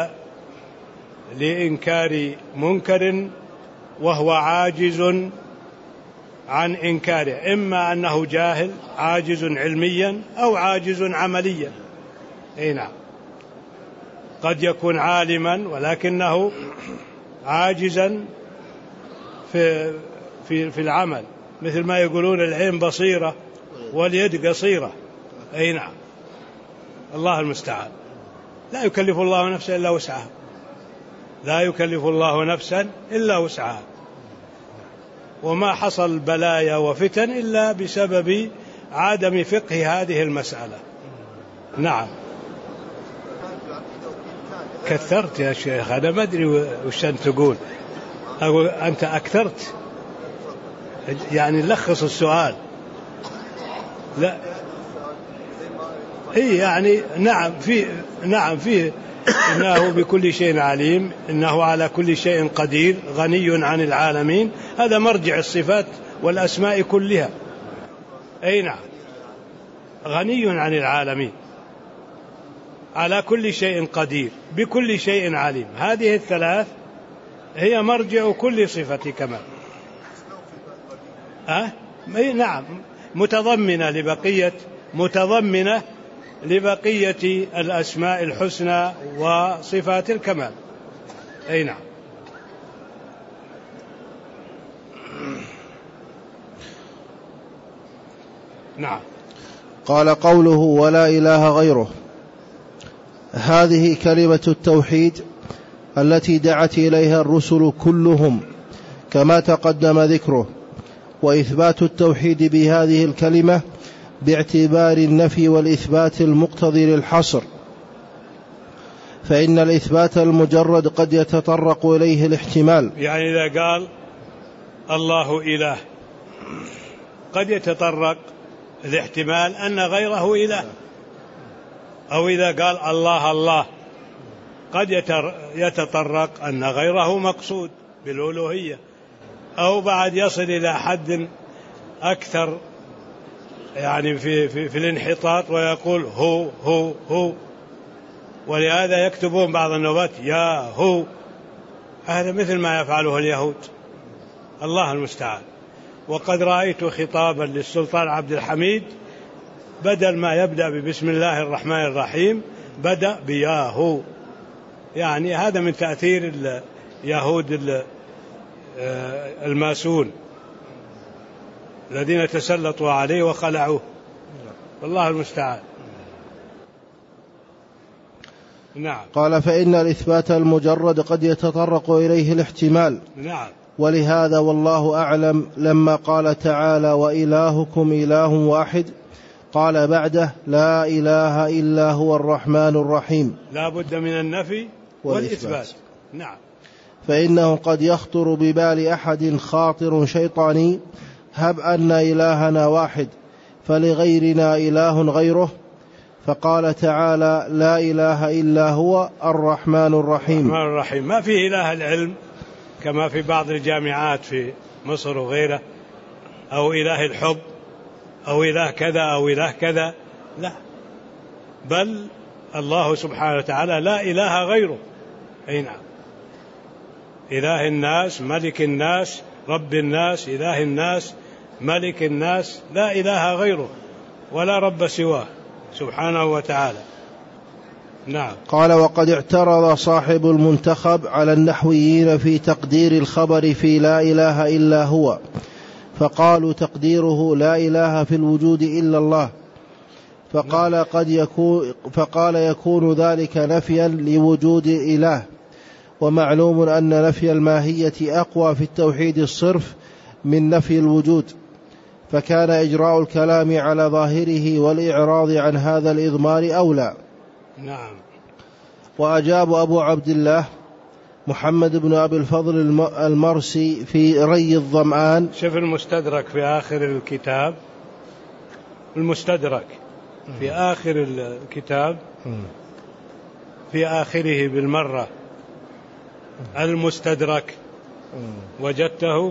لإنكار منكر وهو عاجز عن إنكاره، إما أنه جاهل عاجز علميا أو عاجز عمليا. أي نعم، قد يكون عالما ولكنه عاجزا في, في, في العمل، مثل ما يقولون العين بصيرة واليد قصيرة. أي نعم، الله المستعان. لا يكلف الله نفسا إلا وسعها، لا يكلف الله نفسا إلا وسعها. وما حصل بلايا وفتن إلا بسبب عدم فقه هذه المسألة. نعم. كثرت يا شيخ، أنا ما أدري وش أنت تقول. أقول أنت أكثرت، يعني لخص السؤال. لا إيه يعني نعم في نعم فيه إنه بكل شيء عليم، إنه على كل شيء قدير، غني عن العالمين. هذا مرجع الصفات والأسماء كلها. أي نعم، غني عن العالمين، على كل شيء قدير، بكل شيء عليم. هذه الثلاث هي مرجع كل صفة كمال. أه؟ نعم، متضمنة لبقية متضمنة لبقية الأسماء الحسنى وصفات الكمال. أي نعم. نعم. قال قوله ولا إله غيره، هذه كلمة التوحيد التي دعت إليها الرسل كلهم كما تقدم ذكره، وإثبات التوحيد بهذه الكلمة باعتبار النفي والإثبات المقتضي للحصر، فإن الإثبات المجرد قد يتطرق إليه الاحتمال. يعني إذا قال الله إله قد يتطرق الاحتمال أن غيره إله، أو إذا قال الله الله قد يتطرق أن غيره مقصود بالألوهية، أو بعد يصل إلى حد أكثر يعني في, في, في الانحطاط ويقول هو هو هو، ولهذا يكتبون بعض النوبات يا هو. هذا مثل ما يفعله اليهود، الله المستعان. وقد رأيت خطابا للسلطان عبد الحميد بدل ما يبدأ ببسم الله الرحمن الرحيم بدأ بياهو. يعني هذا من تأثير اليهود الماسون الذين تسلطوا عليه وخلعوه، والله المستعان. نعم. قال فإن الإثبات المجرد قد يتطرق إليه الاحتمال. نعم. ولهذا والله أعلم لما قال تعالى وإلهكم إله واحد قال بعده لا إله إلا هو الرحمن الرحيم. لا بد من النفي والإثبات. نعم. فإنه قد يخطر ببال أحد خاطر شيطاني هب أن إلهنا واحد فلغيرنا إله غيره، فقال تعالى لا إله إلا هو الرحمن الرحيم. الرحمن الرحيم ما فيه إله العلم كما في بعض الجامعات في مصر وغيره، أو إله الحب أو إله كذا أو إله كذا، لا، بل الله سبحانه وتعالى لا إله غيره. أي نعم، إله الناس ملك الناس رب الناس إله الناس ملك الناس، لا إله غيره ولا رب سواه سبحانه وتعالى. نعم. قال وقد اعترض صاحب المنتخب على النحويين في تقدير الخبر في لا إله إلا هو، فقالوا تقديره لا إله في الوجود إلا الله، فقال قد يكون فقال يكون ذلك نفيا لوجود إله، ومعلوم أن نفي الماهية أقوى في التوحيد الصرف من نفي الوجود، فكان إجراء الكلام على ظاهره والإعراض عن هذا الإضمار أولى. نعم. وأجاب أبو عبد الله محمد بن أبي الفضل المرسي في ري الظمآن. شوف المستدرك في آخر الكتاب، المستدرك في آخر الكتاب في آخره بالمرة المستدرك وجدته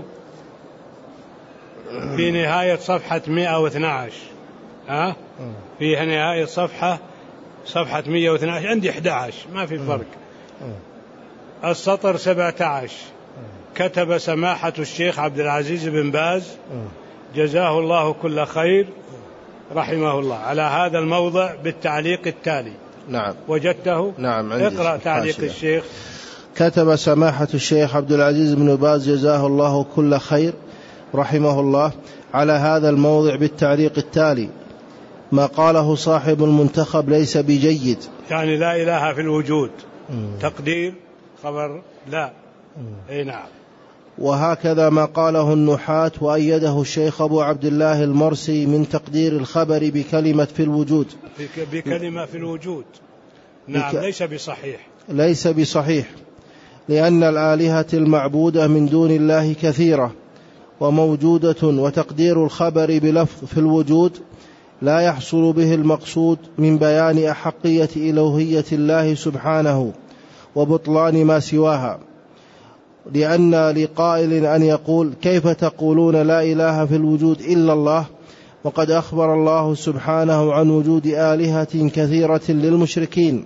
في نهاية صفحة مئة واثني عشر. ها في نهاية صفحة صفحة مئة واثني عشر، عندي أحد عشر ما في فرق. السطر سبعة عشر كتب سماحة الشيخ عبد العزيز بن باز جزاه الله كل خير رحمه الله على هذا الموضع بالتعليق التالي. نعم. وجدته؟ نعم. اقرأ تعليق الشيخ. كتب سماحة الشيخ عبد العزيز بن باز جزاه الله كل خير رحمه الله على هذا الموضع بالتعليق التالي: ما قاله صاحب المنتخب ليس بجيد. يعني لا إله في الوجود مم. تقدير خبر لا. أي نعم. وهكذا ما قاله النحاة وأيده الشيخ أبو عبد الله المرسي من تقدير الخبر بكلمة في الوجود، بكلمة في الوجود. نعم. بك... ليس بصحيح. ليس بصحيح، لأن الآلهة المعبودة من دون الله كثيرة وموجودة، وتقدير الخبر بلفظ في الوجود لا يحصل به المقصود من بيان أحقية إلوهية الله سبحانه وبطلان ما سواها، لأن لقائل أن يقول كيف تقولون لا إله في الوجود إلا الله، وقد أخبر الله سبحانه عن وجود آلهة كثيرة للمشركين،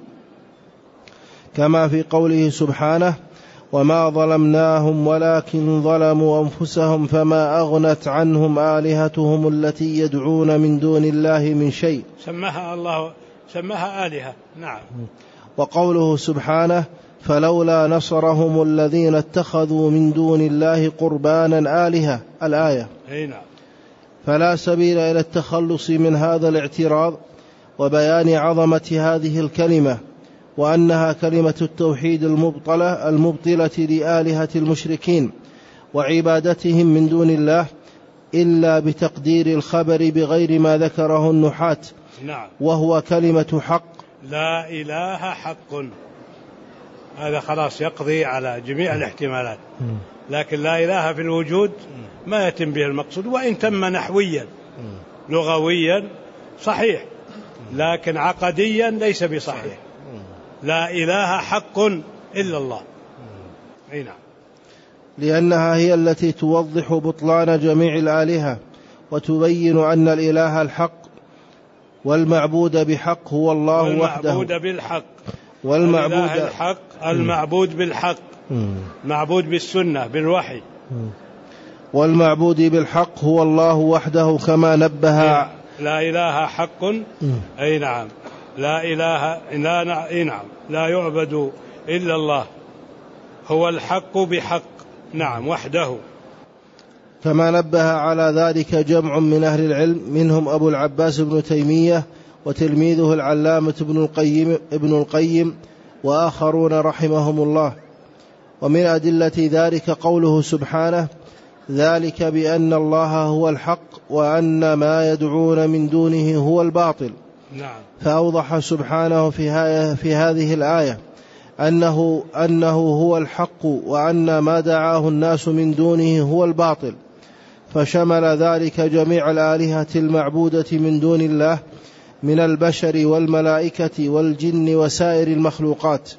كما في قوله سبحانه وما ظلمناهم ولكن ظلموا أنفسهم فما أغنت عنهم آلهتهم التي يدعون من دون الله من شيء. سماها الله سماها آلهة. نعم. وقوله سبحانه فلولا نصرهم الذين اتخذوا من دون الله قربانا آلهة، الآية. نعم. فلا سبيل إلى التخلص من هذا الاعتراض وبيان عظمة هذه الكلمة، وأنها كلمة التوحيد المبطلة المبطلة لآلهة المشركين وعبادتهم من دون الله، إلا بتقدير الخبر بغير ما ذكره النحاة. نعم. وهو كلمة حق، لا إله حق، هذا خلاص يقضي على جميع الاحتمالات. لكن لا إله في الوجود ما يتم به المقصود، وإن تم نحويا لغويا صحيح، لكن عقديا ليس بصحيح. لا إله حق إلا الله. أي نعم. لأنها هي التي توضح بطلان جميع الآلهة، وتبين أن الإله الحق والمعبود بحق هو الله وحده. والمعبود بالحق. والمعبود الحق المعبود بالحق، معبود بالسنة بالوحي. والمعبود بالحق هو الله وحده، كما نبه. لا إله حق. أي نعم. لا إله لا أي نعم لا يعبد إلا الله، هو الحق بحق. نعم وحده. كما نبه على ذلك جمع من أهل العلم، منهم أبو العباس بن تيمية وتلميذه العلامة ابن القيم, ابن القيم وآخرون رحمهم الله. ومن أدلة ذلك قوله سبحانه ذلك بأن الله هو الحق وأن ما يدعون من دونه هو الباطل. نعم. فأوضح سبحانه في, في هذه الآية أنه, أنه هو الحق وأن ما دعاه الناس من دونه هو الباطل، فشمل ذلك جميع الآلهة المعبودة من دون الله من البشر والملائكة والجن وسائر المخلوقات.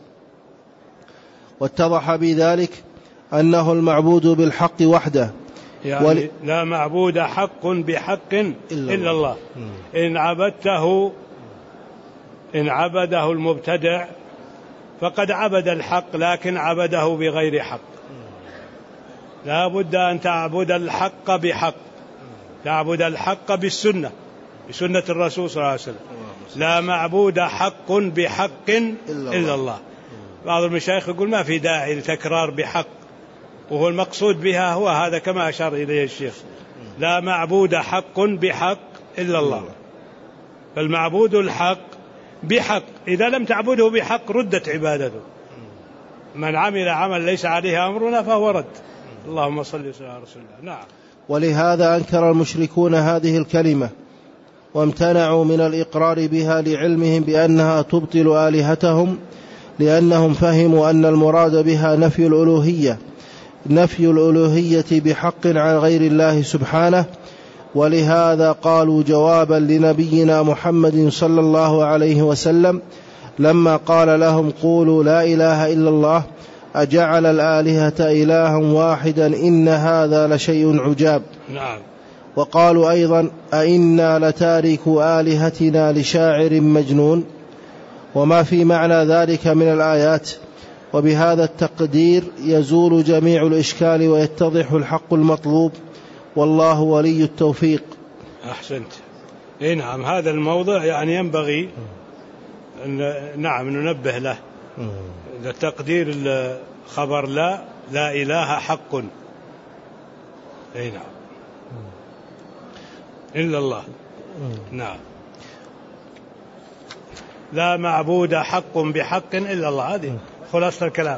واتضح بذلك أنه المعبود بالحق وحده، يعني ول... لا معبود حق بحق إلا, إلا الله. إن عبدته إن عبده المبتدع فقد عبد الحق، لكن عبده بغير حق. لا بد أن تعبد الحق بحق، تعبد الحق بالسنة، بسنة الرسول صلى الله عليه وسلم. لا معبود حق بحق إلا الله. بعض المشايخ يقول ما في داعي لتكرار بحق، وهو المقصود بها هو هذا كما أشار إليه الشيخ. لا معبود حق بحق إلا الله، فالمعبود الحق بحق. إذا لم تعبده بحق ردت عبادته. من عمل عمل ليس عليه أمرنا فهو رد. اللهم صل وسلم على رسول الله. نعم. ولهذا أنكر المشركون هذه الكلمة وامتنعوا من الإقرار بها لعلمهم بأنها تبطل آلهتهم، لأنهم فهموا أن المراد بها نفي الألوهية نفي الألوهية بحق عن غير الله سبحانه. ولهذا قالوا جوابا لنبينا محمد صلى الله عليه وسلم لما قال لهم قولوا لا إله إلا الله أجعل الآلهة إلها واحدا إن هذا لشيء عجاب. نعم. وقالوا أيضا أئنا لتاركو آلهتنا لشاعر مجنون، وما في معنى ذلك من الآيات. وبهذا التقدير يزول جميع الإشكال ويتضح الحق المطلوب، والله ولي التوفيق. أحسنت. إيه نعم. هذا الموضع يعني ينبغي أن نعم ننبه له، تقدير الخبر لا لا إله حق. إيه نعم إلا الله. نعم. لا معبود حق بحق إلا الله، هذه خلاصة الكلام.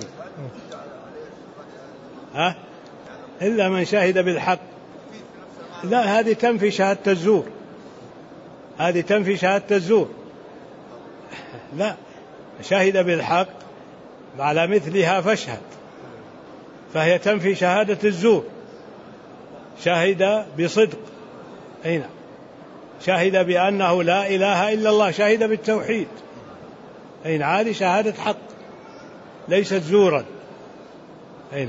ها؟ إلا من شهد بالحق. لا، هذه تنفي شهادة الزور، هذه تنفي شهادة الزور. لا، شهد بالحق على مثلها فاشهد، فهي تنفي شهادة الزور. شهد بصدق، أين شهد بأنه لا إله إلا الله، شهد بالتوحيد، أين هذه شهادة حق ليست زورا. أين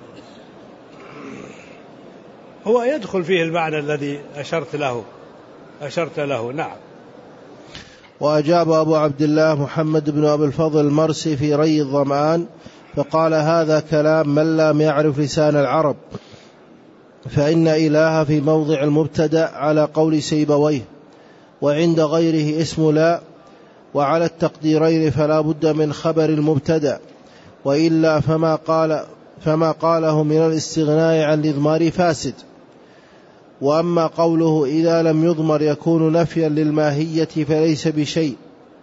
هو يدخل فيه المعنى الذي أشرت له أشرت له نعم. وأجاب أبو عبد الله محمد بن أبي الفضل المرسي في ري الظمآن فقال: هذا كلام من لم يعرف لسان العرب، فإن إله في موضع المبتدأ على قول سيبويه، وعند غيره اسم لا، وعلى التقديرين فلا بد من خبر المبتدأ، وإلا فما قال فما قاله من الاستغناء عن الإضمار فاسد. وأما قوله إذا لم يضمر يكون نفيا للماهية فليس بشيء،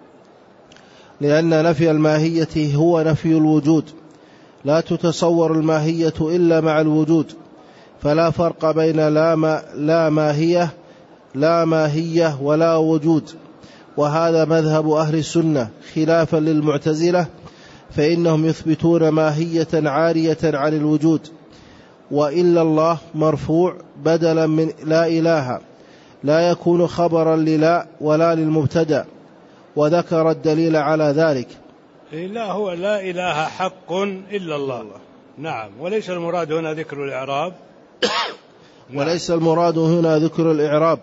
لأن نفي الماهية هو نفي الوجود، لا تتصور الماهية إلا مع الوجود، فلا فرق بين لا, ما لا ماهية لا ماهية ولا وجود. وهذا مذهب أهل السنة خلافا للمعتزلة، فإنهم يثبتون ماهية عارية عن الوجود. وإلا الله مرفوع بدلا من لا إله، لا يكون خبرا للا ولا للمبتدأ، وذكر الدليل على ذلك. لا هو لا إله حق إلا الله. نعم. وليس المراد هنا ذكر الإعراب وليس المراد هنا ذكر الإعراب،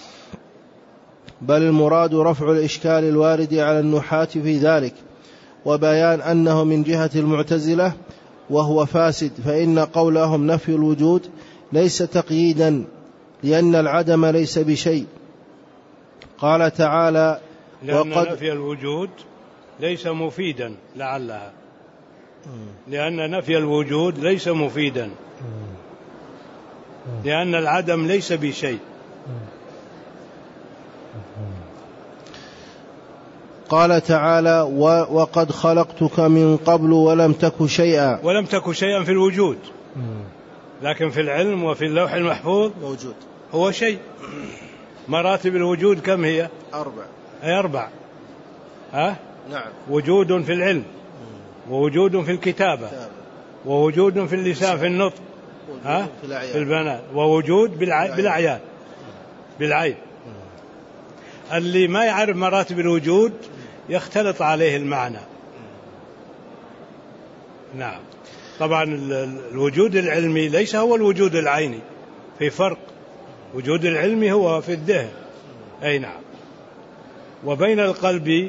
بل المراد رفع الإشكال الوارد على النحاة في ذلك، وبيان أنه من جهة المعتزلة وهو فاسد، فإن قولهم نفي الوجود ليس تقييدا، لأن العدم ليس بشيء. قال تعالى: لأن وقد نفي الوجود ليس مفيدا، لعلها لأن نفي الوجود ليس مفيدا، لأن العدم ليس بشيء. قال تعالى: وقد خلقتك من قبل ولم تك شيئا. ولم تك شيئا في الوجود، لكن في العلم وفي اللوح المحفوظ موجود هو شيء. مراتب الوجود كم هي؟ أربع. أي أربع. ها؟ نعم. وجود في العلم، ووجود في الكتابة، ووجود في اللسان في النطق، ها؟ في, في البنات، ووجود بالع... بالأعيان بالعين. اللي ما يعرف مراتب الوجود يختلط عليه المعنى. نعم. طبعا الوجود العلمي ليس هو الوجود العيني، في فرق. وجود العلمي هو في الذهن، أي نعم. وبين القلب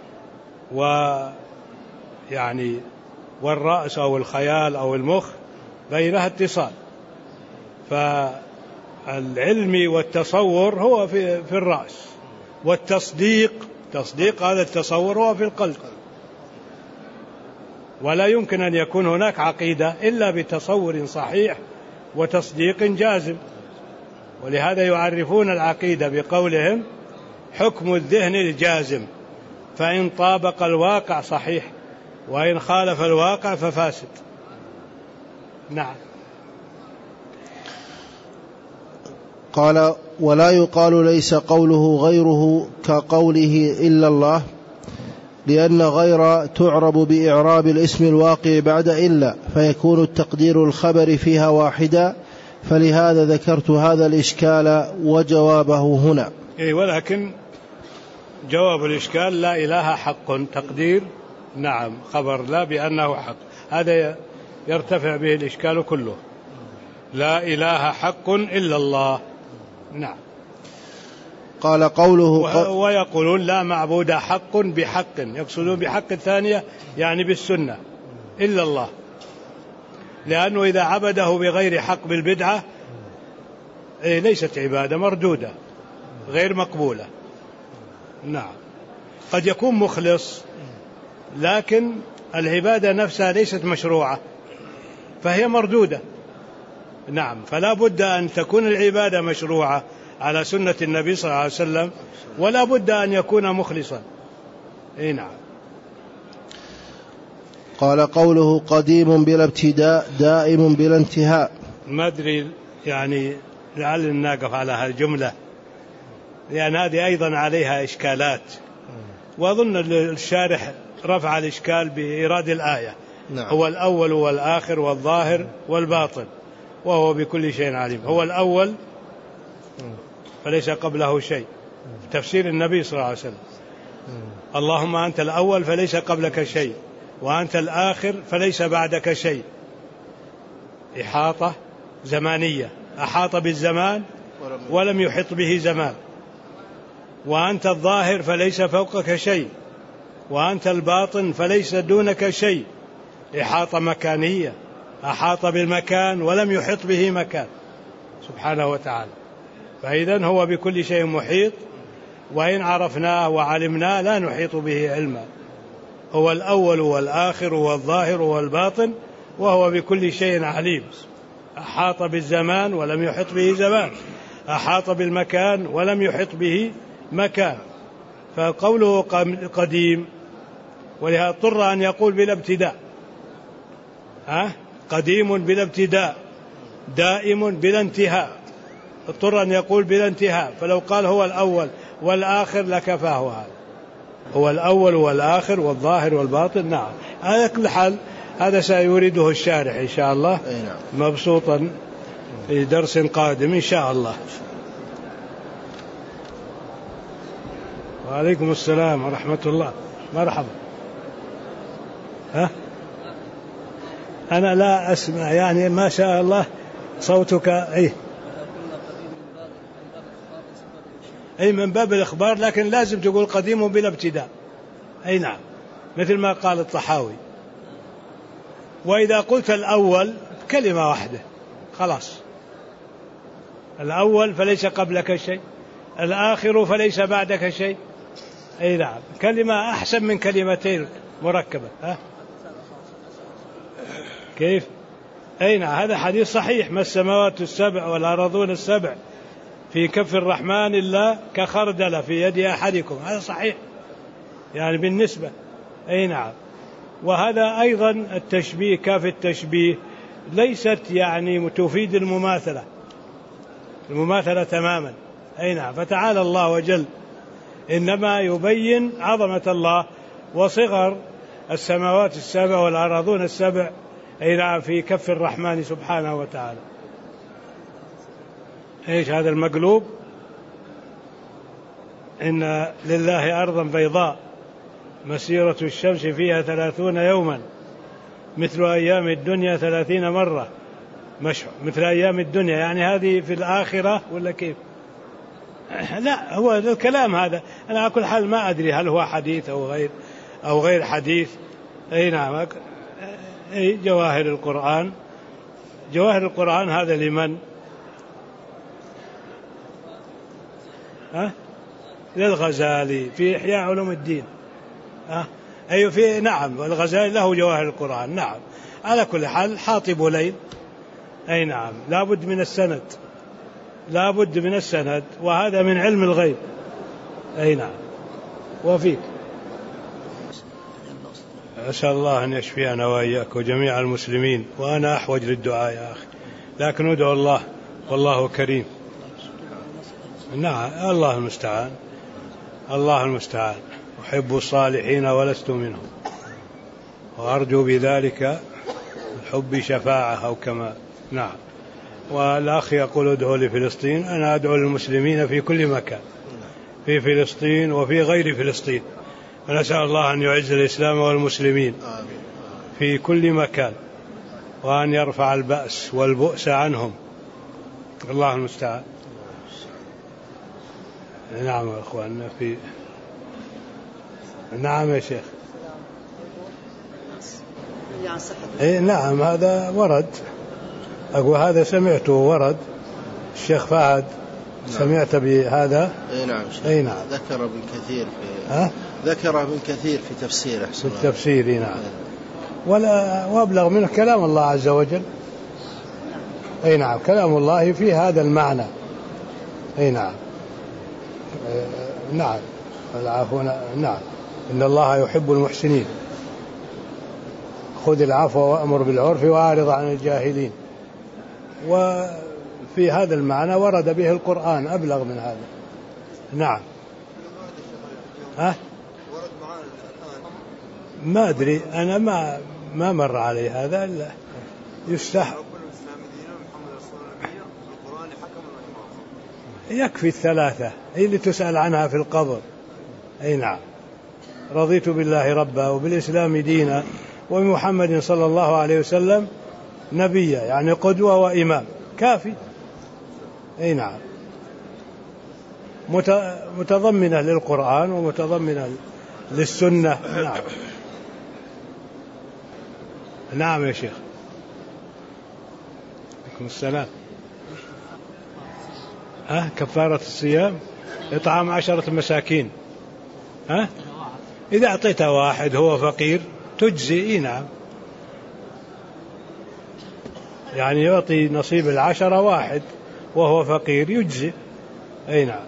ويعني والرأس أو الخيال أو المخ بينها اتصال، فالعلمي والتصور هو في, في الرأس، والتصديق تصديق هذا التصور هو في القلب. ولا يمكن أن يكون هناك عقيدة إلا بتصور صحيح وتصديق جازم. ولهذا يعرفون العقيدة بقولهم حكم الذهن الجازم، فإن طابق الواقع صحيح، وإن خالف الواقع ففاسد. نعم. قال: ولا يقال ليس قوله غيره كقوله إلا الله، لأن غير تعرب بإعراب الاسم الواقع بعد إلا، فيكون التقدير الخبر فيها واحدا، فلهذا ذكرت هذا الإشكال وجوابه هنا. إيه، ولكن جواب الإشكال لا إله حق، تقدير نعم خبر لا بأنه حق، هذا يرتفع به الإشكال كله. لا إله حق إلا الله. نعم. قال قوله ويقولون لا معبود حق بحق، يقصدون بحق الثانية يعني بالسنة إلا الله، لأنه إذا عبده بغير حق بالبدعة ليست عبادة، مردودة غير مقبولة. نعم. قد يكون مخلص لكن العبادة نفسها ليست مشروعة فهي مردودة. نعم. فلا بد أن تكون العبادة مشروعة على سنة النبي صلى الله عليه وسلم، ولا بد أن يكون مخلصا. إيه نعم. قال قوله قديم بلا ابتداء دائم بلا انتهاء. ما أدري يعني لعل نقف على هالجملة، لأن هذه أيضا عليها إشكالات، وأظن الشارح رفع الإشكال بإيراد الآية. نعم. هو الأول والآخر والظاهر والباطن وهو بكل شيء عليم. هو الأول فليس قبله شيء، تفسير النبي صلى الله عليه وسلم. اللهم أنت الأول فليس قبلك شيء، وأنت الآخر فليس بعدك شيء. إحاطة زمانية، أحاط بالزمان ولم يحط به زمان. وأنت الظاهر فليس فوقك شيء، وأنت الباطن فليس دونك شيء. إحاطة مكانية، أحاط بالمكان ولم يحط به مكان سبحانه وتعالى. فإذن هو بكل شيء محيط، وإن عرفناه وعلمناه لا نحيط به علما. هو الأول والآخر والظاهر والباطن وهو بكل شيء عليم. أحاط بالزمان ولم يحط به زمان، أحاط بالمكان ولم يحط به مكان. فقوله قديم، ولهذا اضطر أن يقول بلا ابتداء. ها؟ قديم بلا ابتداء، دائم بلا انتهاء. اضطر أن يقول بلا انتهاء، فلو قال هو الأول والآخر لكفاه هذا. هو الأول والآخر والظاهر والباطن. نعم، على كل حال هذا سيورده الشارح إن شاء الله مبسوطا في درس قادم إن شاء الله. وعليكم السلام ورحمة الله. مرحبا. ها؟ أنا لا أسمع يعني ما شاء الله صوتك. أي أي من باب الإخبار، لكن لازم تقول قديم بلا ابتداء. أي نعم، مثل ما قال الطحاوي. وإذا قلت الأول كلمة واحدة خلاص. الأول فليس قبلك شيء، الآخر فليس بعدك شيء. أي نعم، كلمة أحسن من كلمتين مركبة. ها؟ كيف؟ أي نعم، هذا حديث صحيح. ما السماوات السبع والأرضون السبع في كف الرحمن إلا كخردلة في يد أحدكم. هذا صحيح يعني بالنسبة. أي نعم. وهذا أيضا التشبيه، كاف التشبيه ليست يعني تفيد المماثلة، المماثلة تماما. أي نعم. فتعالى الله وجل، إنما يبين عظمة الله وصغر السماوات السبع والأرضون السبع. أي نعم، في كف الرحمن سبحانه وتعالى. إيش هذا المقلوب؟ إن لله أرضا بيضاء مسيرة الشمس فيها ثلاثون يوما مثل أيام الدنيا ثلاثين مرة. مش مثل أيام الدنيا يعني هذه في الآخرة ولا كيف؟ لا، هو الكلام هذا. أنا على كل حال ما أدري هل هو حديث أو غير أو غير حديث. أي نعم. أي جواهر القرآن، جواهر القرآن هذا لمن؟ ها؟ للغزالي في إحياء علوم الدين. ها؟ أي في نعم، والغزالي له جواهر القرآن. نعم. على كل حال حاطب ليل. أي نعم، لا بد من السند، لا بد من السند، وهذا من علم الغيب. أي نعم. وفيك أسأل الله أن يشفينا وإياك وجميع المسلمين، وأنا أحوج للدعاء يا أخي، لكن ادعو الله والله كريم. نعم، الله المستعان، الله المستعان. أحب الصالحين ولست منهم، وأرجو بذلك الحب شفاعة أو كما. نعم. والأخ يقول ادعو لفلسطين. أنا أدعو للمسلمين في كل مكان، في فلسطين وفي غير فلسطين. ونسأل الله أن يعز الإسلام والمسلمين في كل مكان، وأن يرفع البأس والبؤس عنهم. الله المستعان. نعم يا أخواننا. في نعم يا شيخ. إيه نعم، هذا ورد. أقول هذا سمعته ورد. الشيخ فهد سمعت بهذا؟ اي نعم. اي نعم. ذكر ابن كثير في ها؟ ذكر ابن كثير في تفسيره. في التفسير. نعم. ولا وابلغ منه كلام الله عز وجل. اي نعم، كلام الله في هذا المعنى. اي نعم. نعم. العفو. نعم. إن الله يحب المحسنين. خذ العفو وأمر بالعرف وأعرض عن الجاهلين. وفي هذا المعنى ورد به القرآن أبلغ من هذا. نعم. ها؟ ما أدري أنا ما ما مر علي هذا إلا يستحق. يكفي الثلاثة هي اللي تسأل عنها في القبر. أي نعم. رضيت بالله ربا وبالإسلام دينا وبمحمد صلى الله عليه وسلم نبيا، يعني قدوة وإمام، كافي. أي نعم. متضمنة للقرآن ومتضمنة للسنة. نعم. نعم يا شيخ. عليكم السلام. ها كفارة الصيام إطعام عشرة مساكين. ها إذا أعطيته واحد هو فقير تجزي. نعم. يعني يعطي نصيب العشرة واحد وهو فقير يجزي. أي نعم.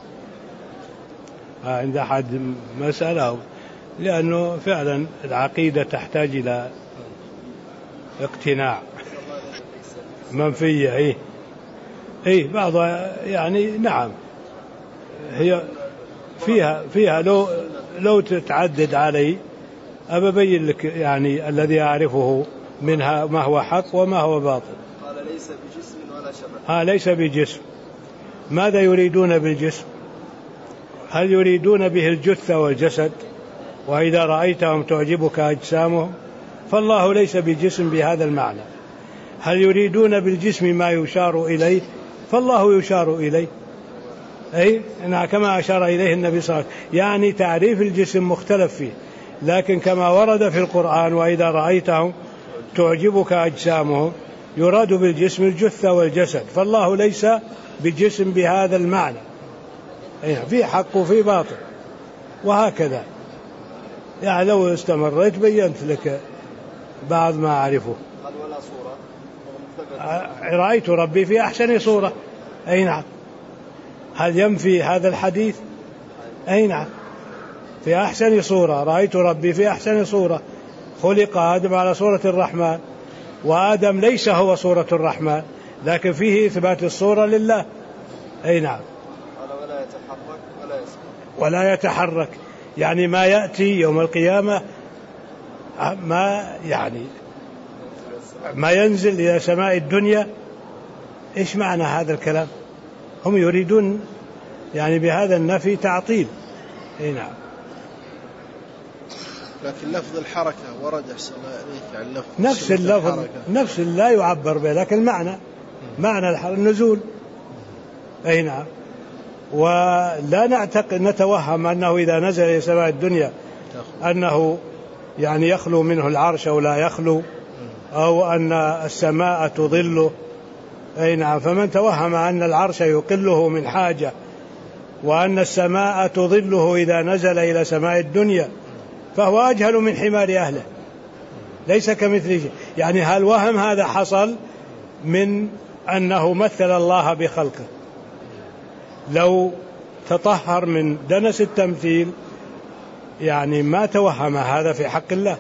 عند أحد مسألة، لأنه فعلا العقيدة تحتاج إلى اقتناع منفية. إيه إيه بعضها يعني. نعم. هي فيها فيها لو لو تتعدد علي أبين لك يعني الذي أعرفه منها ما هو حق وما هو باطل. قال ليس بجسم ولا شبه. ها ليس بجسم. ماذا يريدون بالجسم؟ هل يريدون به الجثة والجسد؟ وإذا رأيتهم تعجبك أجسامهم، فالله ليس بجسم بهذا المعنى. هل يريدون بالجسم ما يشار إليه؟ فالله يشار إليه. أي كما أشار إليه النبي صلى الله عليه وسلم. يعني تعريف الجسم مختلف فيه، لكن كما ورد في القرآن وإذا رأيتهم تعجبك أجسامهم، يراد بالجسم الجثة والجسد، فالله ليس بجسم بهذا المعنى. في حق وفي باطل وهكذا. يعني لو استمريت بينت لك بعض ما أعرفه. قال ولا صورة. رأيت ربي في أحسن صورة. أي نعم. هل ينفي هذا الحديث؟ أي نعم. في أحسن صورة. رأيت ربي في أحسن صورة. خلق آدم على صورة الرحمن، وآدم ليس هو صورة الرحمن، لكن فيه إثبات الصورة لله. أي نعم. ولا يتحرك ولا يسكن. ولا يتحرك يعني ما يأتي يوم القيامة ما يعني ما ينزل إلى سماء الدنيا. إيش معنى هذا الكلام؟ هم يريدون يعني بهذا النفي تعطيل. أي نعم. لكن لفظ الحركة ورد أحسن يعني لفظ نفس اللفظ نفس لا يعبر به، لكن المعنى معنى النزول. أي نعم. ولا نعتقد نتوهم أنه إذا نزل إلى سماء الدنيا أنه يعني يخلو منه العرش أو لا يخلو، أو أن السماء تظله. أي نعم. فمن توهم أن العرش يقله من حاجة وأن السماء تظله إذا نزل إلى سماء الدنيا فهو أجهل من حمار أهله، ليس كمثله شيء. يعني هل وهم هذا حصل من أنه مثل الله بخلقه؟ لو تطهر من دنس التمثيل يعني ما توهم هذا في حق الله.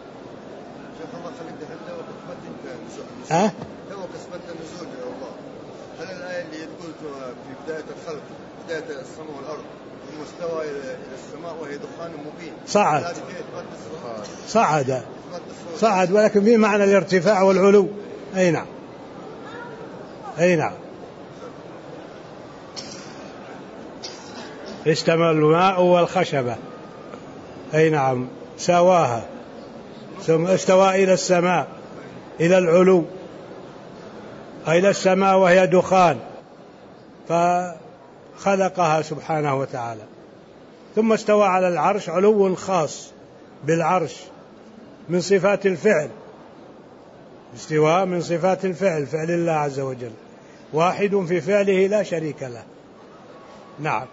أه؟ هو قسمة النزول إلى الله. هل الآية اللي تقول في بداية الخلق بداية السماء والأرض المستوى إلى السماء وهي دخان مبين صعد صعد صعد ولكن في معنى الارتفاع والعلو. أي نعم. أي نعم. اشتمل الماء والخشبة. أي نعم. سواها ثم استوى إلى السماء إلى العلو إلى السماء وهي دخان فخلقها سبحانه وتعالى، ثم استوى على العرش علو خاص بالعرش من صفات الفعل. استواء من صفات الفعل، فعل الله عز وجل، واحد في فعله لا شريك له. نعم.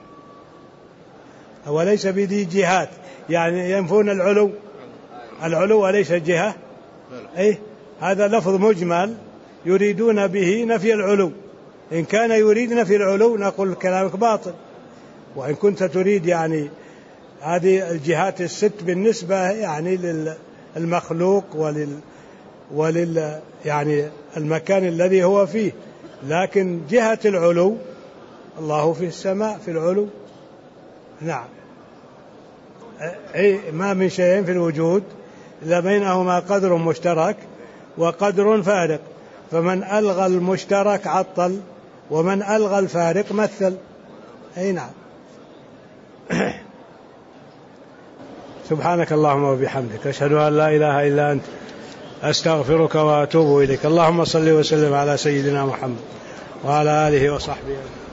وليس بذي جهات، يعني ينفون العلو. العلو وليس جهة. أي هذا لفظ مجمل يريدون به نفي العلو. إن كان يريد نفي العلو نقول كلامك باطل، وإن كنت تريد يعني هذه الجهات الست بالنسبة يعني للمخلوق ولل ولل يعني المكان الذي هو فيه، لكن جهة العلو الله في السماء في العلو. نعم. أي ما من شيء في الوجود إلا بينهما قدر مشترك وقدر فارق، فمن ألغى المشترك عطل، ومن ألغى الفارق مثل. أي نعم. سبحانك اللهم وبحمدك، أشهد أن لا إله إلا أنت، أستغفرك وأتوب إليك. اللهم صل وسلم على سيدنا محمد وعلى آله وصحبه.